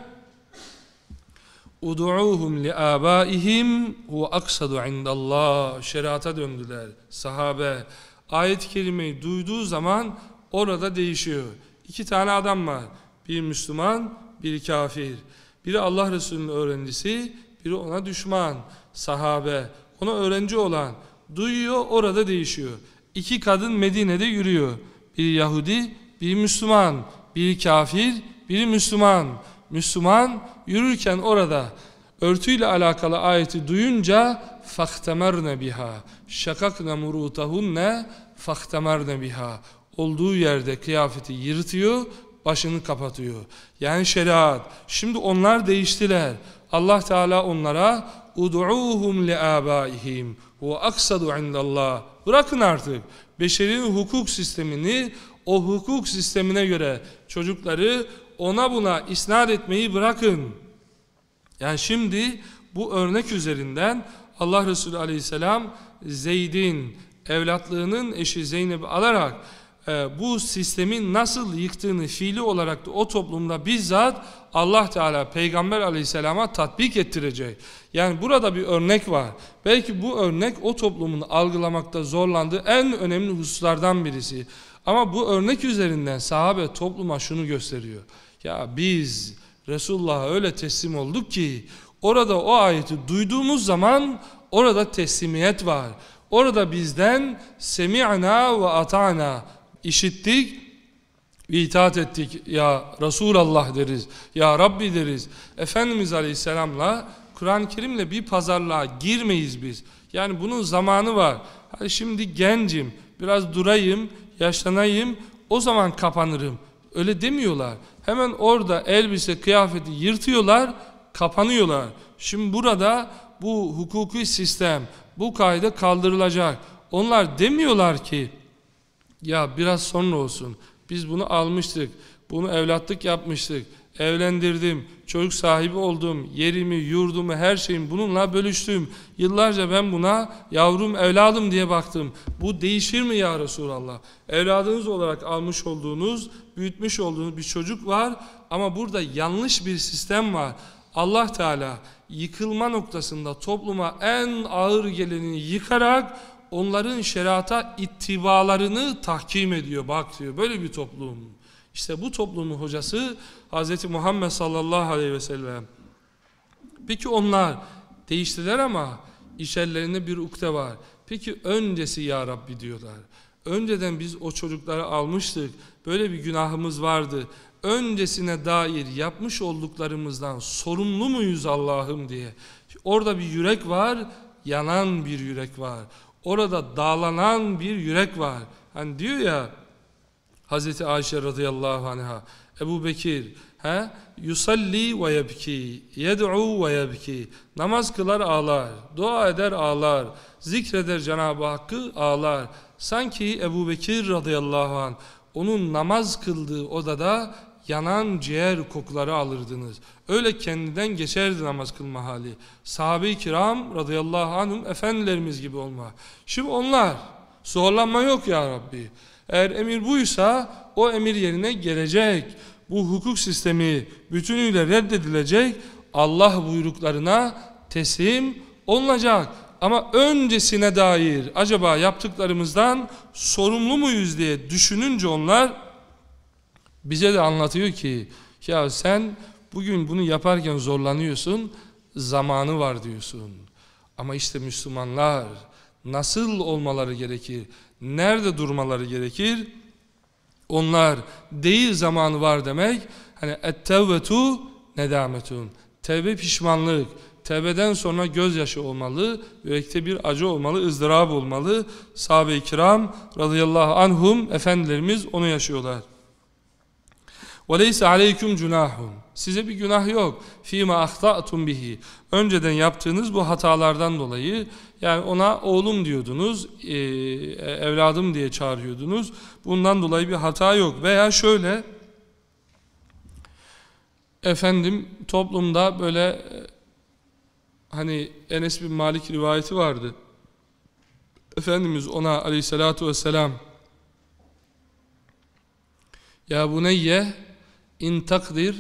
اُدُعُوهُمْ لِآبَائِهِمْ وَاَقْسَدُ عِنْدَ اللّٰهِ Şeriata döndüler. Sahabe. Ayet-i kerimeyi duyduğu zaman orada değişiyor. İki tane adam var. Bir Müslüman, bir kafir. Biri Allah Resulü'nün öğrencisi, biri ona düşman, sahabe, ona öğrenci olan, duyuyor, orada değişiyor. İki kadın Medine'de yürüyor. Biri Yahudi, biri Müslüman, biri kafir, biri Müslüman. Müslüman yürürken orada örtüyle alakalı ayeti duyunca فَاخْتَمَرْنَ بِهَا شَكَكْنَ مُرُوتَهُنَّ فَاخْتَمَرْنَ بِهَا Olduğu yerde kıyafeti yırtıyor, başını kapatıyor. Yani şeriat. Şimdi onlar değiştiler. Allah Teala onlara udu'uhum li'abaihim ve aksadu indallah. Bırakın artık beşerin hukuk sistemini, o hukuk sistemine göre çocukları ona buna isnat etmeyi bırakın. Yani şimdi bu örnek üzerinden Allah Resulü Aleyhisselam Zeyd'in evlatlığının eşi Zeynep'i alarak e, bu sistemin nasıl yıktığını fiili olarak da o toplumda bizzat Allah Teala Peygamber Aleyhisselam'a tatbik ettirecek. Yani burada bir örnek var. Belki bu örnek o toplumun algılamakta zorlandığı en önemli hususlardan birisi. Ama bu örnek üzerinden sahabe topluma şunu gösteriyor. Ya biz Resulullah'a öyle teslim olduk ki orada o ayeti duyduğumuz zaman orada teslimiyet var. Orada bizden semi'na ve ata'na işittik ve itaat ettik. Ya Resulallah deriz. Ya Rabbi deriz. Efendimiz Aleyhisselam'la Kur'an-ı Kerim'le bir pazarlığa girmeyiz biz. Yani bunun zamanı var. Hani şimdi gencim, biraz durayım, yaşlanayım, o zaman kapanırım. Öyle demiyorlar. Hemen orada elbise, kıyafeti yırtıyorlar, kapanıyorlar. Şimdi burada bu hukuki sistem, bu kaide kaldırılacak. Onlar demiyorlar ki ya biraz sonra olsun. Biz bunu almıştık. Bunu evlatlık yapmıştık. Evlendirdim. Çocuk sahibi oldum. Yerimi, yurdumu, her şeyimi bununla bölüştüm. Yıllarca ben buna yavrum, evladım diye baktım. Bu değişir mi ya Resulallah? Evladınız olarak almış olduğunuz, büyütmüş olduğunuz bir çocuk var. Ama burada yanlış bir sistem var. Allah Teala yıkılma noktasında topluma en ağır geleni yıkarak onların şeriata ittibalarını tahkim ediyor. Bak diyor, böyle bir toplum. İşte bu toplumun hocası Hz. Muhammed sallallahu aleyhi ve sellem. Peki onlar değiştiler ama içerilerinde bir ukde var. Peki öncesi ya Rabbi diyorlar. Önceden biz o çocukları almıştık. Böyle bir günahımız vardı. Öncesine dair yapmış olduklarımızdan sorumlu muyuz Allah'ım diye. Orada bir yürek var, yanan bir yürek var. Orada dağlanan bir yürek var. Hani diyor ya Hazreti Ayşe radıyallahu anha, Ebu Bekir, he, yusalli ve yebki, yed'u ve yebki, namaz kılar ağlar, dua eder ağlar, zikreder Cenab-ı Hakk'ı ağlar. Sanki Ebu Bekir radıyallahu anh onun namaz kıldığı odada yanan ciğer kokuları alırdınız. Öyle kendinden geçerdi namaz kılma hali. Sahabe-i kiram radıyallahu anhum efendilerimiz gibi olma. Şimdi onlar, zorlanma yok ya Rabbi. Eğer emir buysa o emir yerine gelecek. Bu hukuk sistemi bütünüyle reddedilecek. Allah buyruklarına teslim olunacak. Ama öncesine dair acaba yaptıklarımızdan sorumlu muyuz diye düşününce onlar bize de anlatıyor ki ya sen bugün bunu yaparken zorlanıyorsun, zamanı var diyorsun. Ama işte Müslümanlar nasıl olmaları gerekir, nerede durmaları gerekir? Onlar değil zamanı var demek, hani ettevvetu nedametun, tevbe pişmanlık, tevbeden sonra gözyaşı olmalı, yürekte bir acı olmalı, ızdırap olmalı. Sahabe-i kiram radıyallahu anhum efendilerimiz onu yaşıyorlar. وَلَيْسَ عَلَيْكُمْ جُنَاحٌ, size bir günah yok. فِيمَا أَخْطَأْتُمْ bihi, önceden yaptığınız bu hatalardan dolayı, yani ona oğlum diyordunuz, e, evladım diye çağırıyordunuz. Bundan dolayı bir hata yok. Veya şöyle, efendim toplumda böyle hani Enes bin Malik rivayeti vardı. Efendimiz ona aleyhissalatu vesselam, ya buneyye in takdir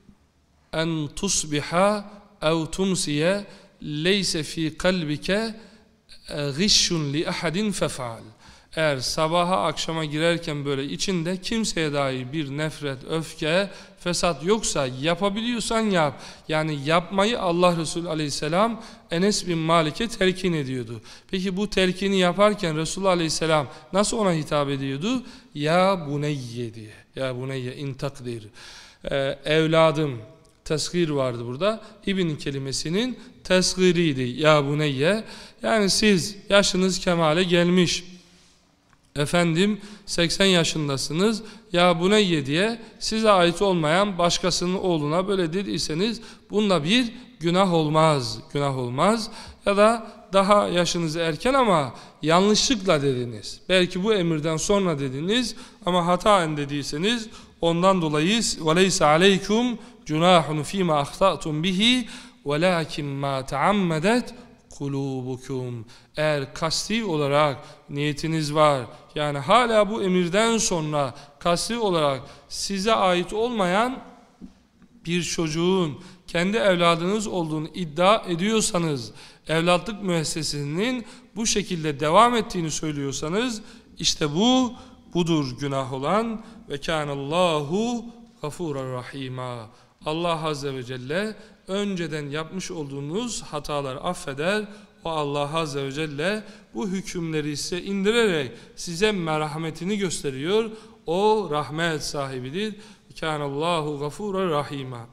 en tusbiha ev tumsiye leyse fi kalbike gişşun li ahadin fef'al. Eğer sabaha akşama girerken böyle içinde kimseye dair bir nefret, öfke, fesat yoksa, yapabiliyorsan yap. Yani yapmayı Allah Resulü aleyhisselam Enes bin Malik'e telkin ediyordu. Peki bu telkini yaparken Resulullah aleyhisselam nasıl ona hitap ediyordu? Ya buneyye diye. Ya buneyye in takdir. Ee, evladım, tesgir vardı burada. İbn kelimesinin tesgiriydi. Ya buneyye. Yani siz yaşınız kemale gelmiş, efendim seksen yaşındasınız, ya buneyye diye size ait olmayan başkasının oğluna böyle dediyseniz bunda bir günah olmaz. Günah olmaz. Ya da daha yaşınız erken ama yanlışlıkla dediniz. Belki bu emirden sonra dediniz ama hataen dediyseniz ondan dolayı وَلَيْسَ عَلَيْكُمْ جُنَاحٌ فِي مَا أَخْطَأْتُمْ بِهِ وَلَاكِنْ مَا تَعَمَّدَتْ kulubukum. Eğer kasti olarak niyetiniz var, yani hala bu emirden sonra kasti olarak size ait olmayan bir çocuğun kendi evladınız olduğunu iddia ediyorsanız, evlatlık müessesesinin bu şekilde devam ettiğini söylüyorsanız, işte bu budur günah olan. Ve kânallâhu gafûran rahîmâ. Allah Azze ve Celle önceden yapmış olduğunuz hatalar affeder. O Allah Azze ve Celle bu hükümleri size indirerek size merhametini gösteriyor. O rahmet sahibidir. Kânallâhu gafûran rahîmâ.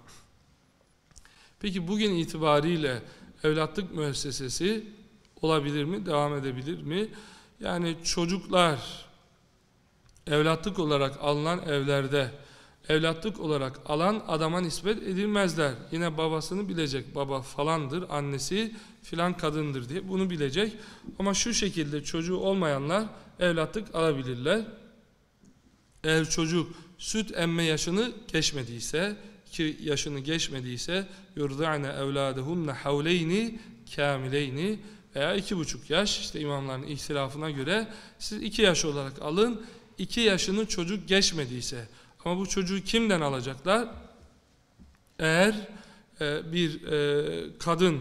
Peki bugün itibariyle evlatlık müessesesi olabilir mi? Devam edebilir mi? Yani çocuklar evlatlık olarak alınan evlerde evlatlık olarak alan adama nispet edilmezler. Yine babasını bilecek. Baba falandır, annesi filan kadındır diye bunu bilecek. Ama şu şekilde çocuğu olmayanlar evlatlık alabilirler. Eğer çocuk süt emme yaşını geçmediyse, ki yaşını geçmediyse yurda'ne evladehunne havleyni kamileyni veya iki buçuk yaş, işte imamların ihtilafına göre siz iki yaş olarak alın. İki yaşını çocuk geçmediyse, ama bu çocuğu kimden alacaklar? Eğer e, bir e, kadın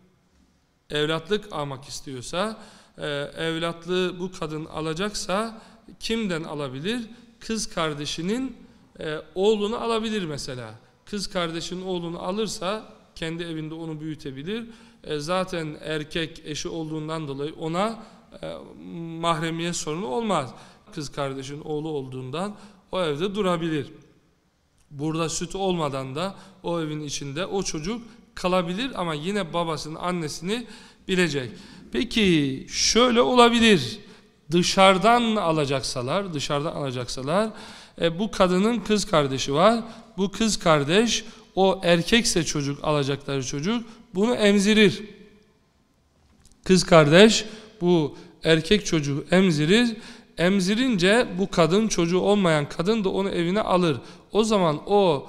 evlatlık almak istiyorsa, e, evlatlığı bu kadın alacaksa kimden alabilir? Kız kardeşinin e, oğlunu alabilir mesela. Kız kardeşinin oğlunu alırsa kendi evinde onu büyütebilir. E, zaten erkek eşi olduğundan dolayı ona e, mahremiyet sorunu olmaz. Kız kardeşin oğlu olduğundan o evde durabilir. Burada süt olmadan da o evin içinde o çocuk kalabilir ama yine babasının, annesini bilecek. Peki şöyle olabilir. Dışarıdan alacaksalar, dışarıdan alacaksalar e, bu kadının kız kardeşi var. Bu kız kardeş o erkekse çocuk, alacakları çocuk bunu emzirir. Kız kardeş bu erkek çocuğu emzirir. Emzirince bu kadın, çocuğu olmayan kadın da onu evine alır. O zaman o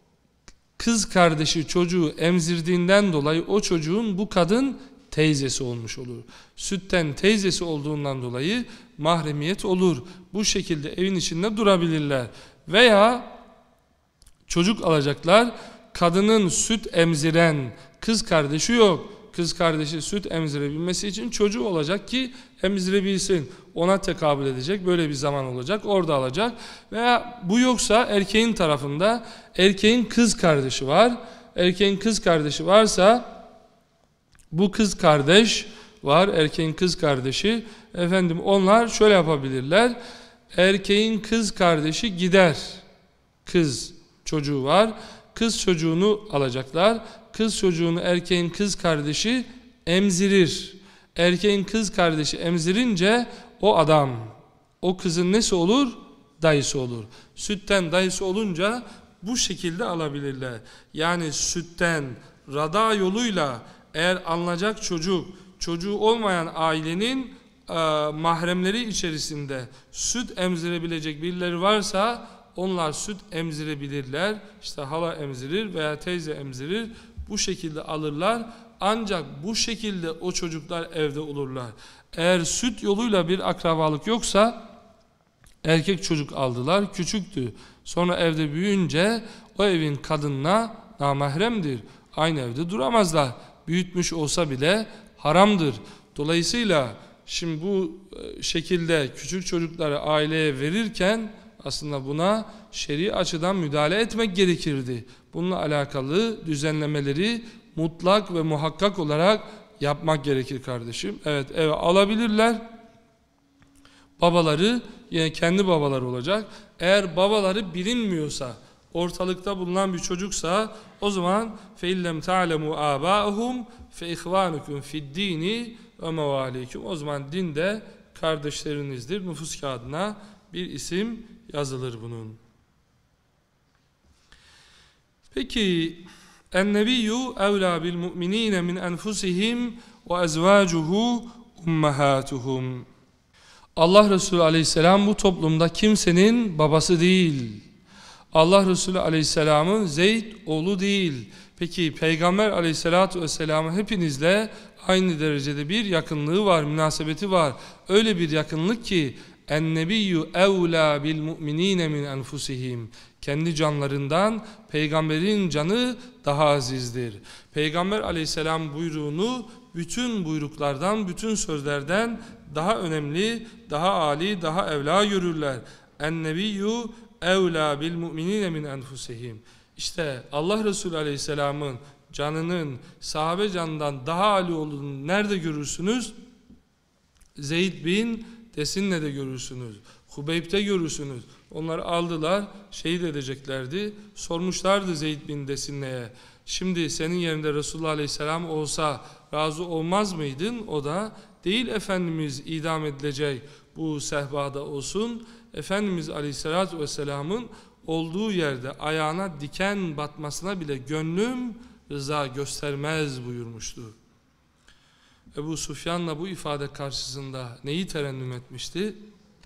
kız kardeşi çocuğu emzirdiğinden dolayı o çocuğun bu kadın teyzesi olmuş olur. Sütten teyzesi olduğundan dolayı mahremiyet olur. Bu şekilde evin içinde durabilirler. Veya çocuk alacaklar, kadının süt emziren kız kardeşi yok. Kız kardeşi süt emzirebilmesi için çocuğu olacak ki emzirebilsin. Ona tekabül edecek böyle bir zaman olacak, orada alacak. Veya bu yoksa erkeğin tarafında erkeğin kız kardeşi var. Erkeğin kız kardeşi varsa bu kız kardeş var, erkeğin kız kardeşi. Efendim onlar şöyle yapabilirler. Erkeğin kız kardeşi gider. Kız çocuğu var. Kız çocuğunu alacaklar. Kız çocuğunu erkeğin kız kardeşi emzirir. Erkeğin kız kardeşi emzirince o adam, o kızın nesi olur? Dayısı olur. Sütten dayısı olunca bu şekilde alabilirler. Yani sütten, rada yoluyla eğer alınacak çocuk, çocuğu olmayan ailenin e, mahremleri içerisinde süt emzirebilecek birileri varsa onlar süt emzirebilirler. İşte hala emzirir veya teyze emzirir. Bu şekilde alırlar. Ancak bu şekilde o çocuklar evde olurlar. Eğer süt yoluyla bir akrabalık yoksa erkek çocuk aldılar, küçüktü. Sonra evde büyüyünce o evin kadınına namahremdir. Aynı evde duramazlar. Büyütmüş olsa bile haramdır. Dolayısıyla şimdi bu şekilde küçük çocukları aileye verirken aslında buna şer'i açıdan müdahale etmek gerekirdi. Bununla alakalı düzenlemeleri mutlak ve muhakkak olarak yapmak gerekir kardeşim. Evet, eve alabilirler. Babaları yine kendi babaları olacak. Eğer babaları bilinmiyorsa, ortalıkta bulunan bir çocuksa o zaman فَاِلَّمْ تَعْلَمُوا آبَاءُهُمْ فَاِخْوَانُكُمْ فِي الدِّينِ وَمَوَالِيكُمْ. O zaman dinde kardeşlerinizdir. Nüfus kağıdına bir isim yazılır bunun. Peki en-nebiyyü evlâ bil mu'minîne min enfusihim ve ezvâcuhu ummahâtuhum. Allah Resulü aleyhisselam bu toplumda kimsenin babası değil. Allah Resulü aleyhisselamın Zeyd oğlu değil. Peki Peygamber aleyhissalatu vesselamın hepinizle aynı derecede bir yakınlığı var, münasebeti var. Öyle bir yakınlık ki en-nebiyyü evlâ bil mu'minîne min enfusihim. Kendi canlarından peygamberin canı daha azizdir. Peygamber aleyhisselam buyruğunu bütün buyruklardan, bütün sözlerden daha önemli, daha âli, daha evlâ görürler. En-nebiyyü evlâ bil mu'minîne min enfusihim. İşte Allah Resulü aleyhisselamın canının sahabe canından daha âli olduğunu nerede görürsünüz? Zeyd bin Desin'le de görürsünüz. Hubeyb'te görürsünüz. Onları aldılar, şehit edeceklerdi. Sormuşlardı Zeyd bin Desin'e. Şimdi senin yerinde Resulullah Aleyhisselam olsa razı olmaz mıydın? O da değil Efendimiz idam edilecek bu sehpada olsun. Efendimiz Aleyhisselatü Vesselam'ın olduğu yerde ayağına diken batmasına bile gönlüm rıza göstermez buyurmuştu. Ebu Sufyan'la bu ifade karşısında neyi terennüm etmişti?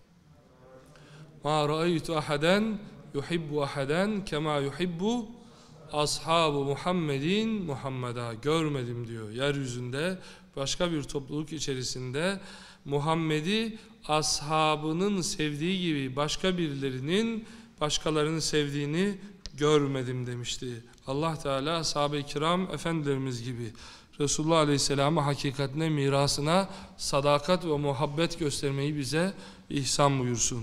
مَا رَأَيْتُ أَحَدًا يُحِبُّ أَحَدًا كَمَا يُحِبُّ أَصْحَابُ Muhammedin Muhammed'a. Görmedim diyor. Yeryüzünde başka bir topluluk içerisinde Muhammed'i ashabının sevdiği gibi başka birilerinin başkalarını sevdiğini görmedim demişti. Allah Teala sahabe-i kiram efendilerimiz gibi Resulullah Aleyhisselam'a hakikatine, mirasına sadakat ve muhabbet göstermeyi bize ihsan buyursun.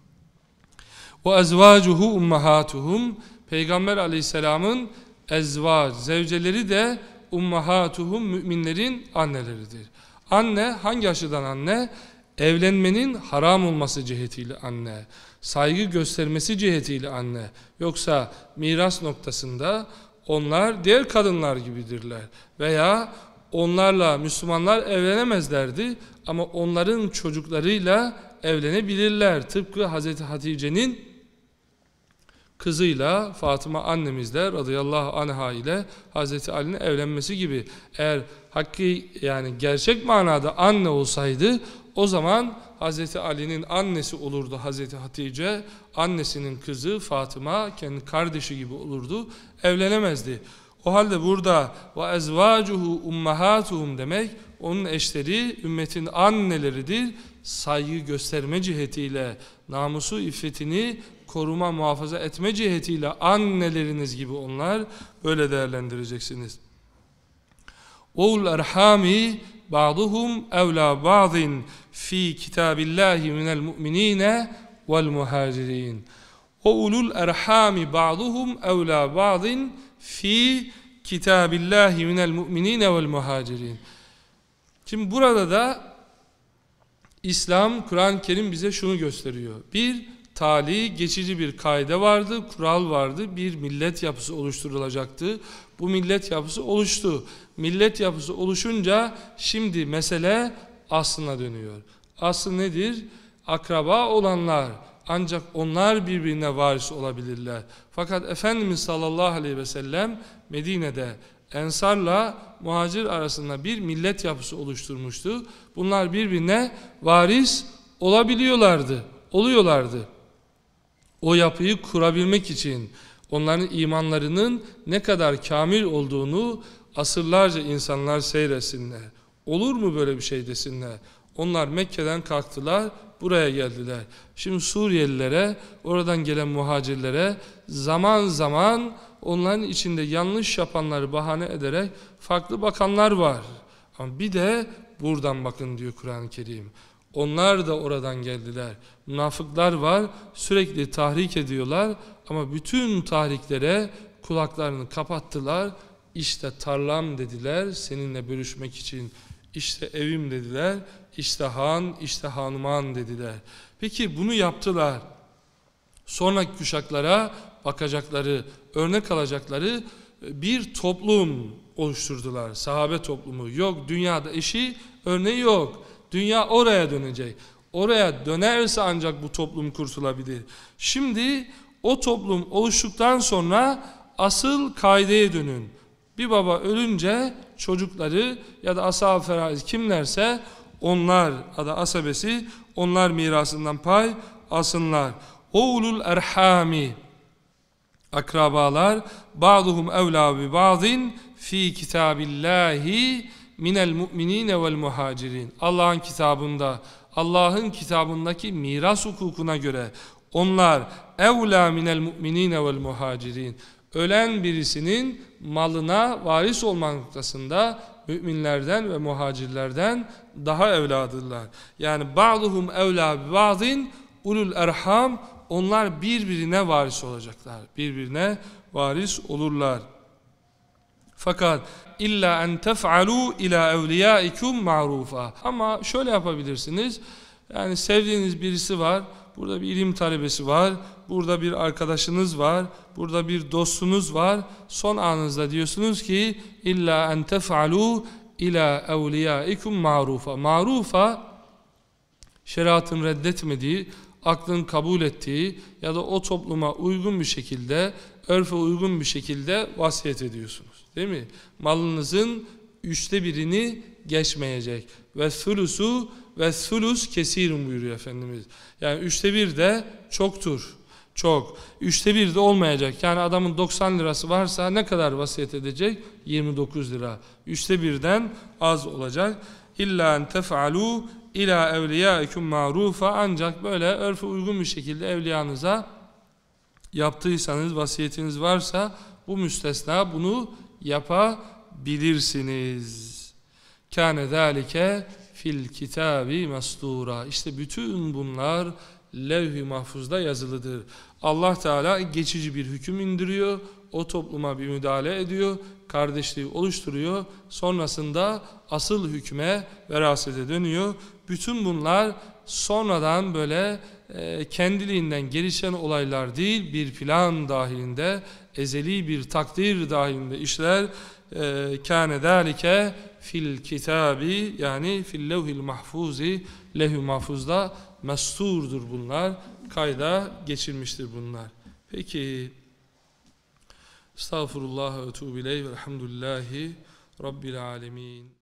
وَاَزْوَاجُهُ اُمَّهَاتُهُمْ Peygamber Aleyhisselam'ın ezvac, zevceleri de ummahatuhum, müminlerin anneleridir. Anne hangi açıdan anne? Evlenmenin haram olması cihetiyle anne. Saygı göstermesi cihetiyle anne. Yoksa miras noktasında onlar diğer kadınlar gibidirler. Veya onlarla Müslümanlar evlenemezlerdi ama onların çocuklarıyla evlenebilirler. Tıpkı Hazreti Hatice'nin kızıyla Fatıma annemizle radıyallahu anha ile Hazreti Ali'nin evlenmesi gibi. Eğer hakkı, yani gerçek manada anne olsaydı o zaman Hazreti Ali'nin annesi olurdu Hazreti Hatice, annesinin kızı Fatıma kendi kardeşi gibi olurdu, evlenemezdi. O halde burada ve ezvacuhu ummahatuhum demek, onun eşleri ümmetin anneleridir. Saygı gösterme cihetiyle, namusu iffetini koruma, muhafaza etme cihetiyle anneleriniz gibi onlar, böyle değerlendireceksiniz. Oğul erhami ba'duhum evla ba'din fi kitabillahi minel mu'minine vel muhacirin. Oğulul erhami ba'duhum evla ba'din fi kitabillahi minel mu'minine vel muhacirin. Şimdi burada da İslam, Kur'an-ı Kerim bize şunu gösteriyor. Bir, tali, geçici bir kaide vardı, kural vardı. Bir millet yapısı oluşturulacaktı. Bu millet yapısı oluştu. Millet yapısı oluşunca şimdi mesele aslına dönüyor. Aslı nedir? Akraba olanlar, ancak onlar birbirine varis olabilirler. Fakat Efendimiz sallallahu aleyhi ve sellem Medine'de Ensar'la muhacir arasında bir millet yapısı oluşturmuştu. Bunlar birbirine varis olabiliyorlardı, oluyorlardı. O yapıyı kurabilmek için onların imanlarının ne kadar kamil olduğunu asırlarca insanlar seyretsinler. Olur mu böyle bir şey desinler. Onlar Mekke'den kalktılar, buraya geldiler. Şimdi Suriyelilere, oradan gelen muhacirlere zaman zaman onların içinde yanlış yapanları bahane ederek farklı bakanlar var. Ama bir de buradan bakın diyor Kur'an-ı Kerim. Onlar da oradan geldiler. Münafıklar var, sürekli tahrik ediyorlar ama bütün tahriklere kulaklarını kapattılar. İşte tarlam dediler seninle bölüşmek için. İşte evim dediler. İşte han, işte hanuman dediler. Peki bunu yaptılar. Sonraki kuşaklara bakacakları, örnek alacakları bir toplum oluşturdular. Sahabe toplumu. Yok, dünyada eşi, örneği yok. Dünya oraya dönecek. Oraya dönerse ancak bu toplum kurtulabilir. Şimdi o toplum oluştuktan sonra asıl kaideye dönün. Bir baba ölünce çocukları ya da ashab-ı feraiz kimlerse onlar, adı asabesi, onlar mirasından pay alsınlar. Oğlul erhami, akrabalar, ba'duhum evlâ bi ba'din fi kitabillahi minel mu'minine vel muhacirin. Allah'ın kitabında, Allah'ın kitabındaki miras hukukuna göre onlar evlâ minel mu'minine vel muhacirin. Ölen birisinin malına varis olma noktasında müminlerden ve muhacirlerden daha evladırlar. Yani ba'duhum evlâ bi ba'din ulul erham, onlar birbirine varis olacaklar. Birbirine varis olurlar. Fakat illa en tef'alu ila evliyaikum ma'rufa. Ama şöyle yapabilirsiniz. Yani sevdiğiniz birisi var. Burada bir ilim talebesi var. Burada bir arkadaşınız var. Burada bir dostunuz var. Son anınızda diyorsunuz ki illa en tef'alu ila evliyaikum ma'rufa. Ma'rufa, şeriatın reddetmediği, aklın kabul ettiği ya da o topluma uygun bir şekilde, örfe uygun bir şekilde vasiyet ediyorsunuz. Değil mi? Malınızın üçte birini geçmeyecek. Ve sulusu ve sulus kesirun buyuruyor Efendimiz. Yani üçte bir de çoktur. Çok. Üçte bir de olmayacak. Yani adamın doksan lirası varsa ne kadar vasiyet edecek? yirmi dokuz lira. Üçte birden az olacak. İlla en tef'alû ila evliyâikum ma'rufa, ancak böyle örfe uygun bir şekilde evliyanıza yaptıysanız, vasiyetiniz varsa bu müstesna, bunu yapabilirsiniz. Kâne zâlike fil kitâbi mastura. İşte bütün bunlar levh-i mahfuzda yazılıdır. Allah Teala geçici bir hüküm indiriyor, o topluma bir müdahale ediyor, kardeşliği oluşturuyor, sonrasında asıl hükme, verasete dönüyor. Bütün bunlar sonradan böyle e, kendiliğinden gelişen olaylar değil, bir plan dahilinde, ezeli bir takdir dahilinde işler. Kâne zâlike fil kitabi, yani fil levhil mahfuzi, levh-i mahfuzda mesturdur bunlar, kayda geçilmiştir bunlar. Peki, estağfurullah ve etûbü ileyh ve elhamdülillahi rabbil alemin.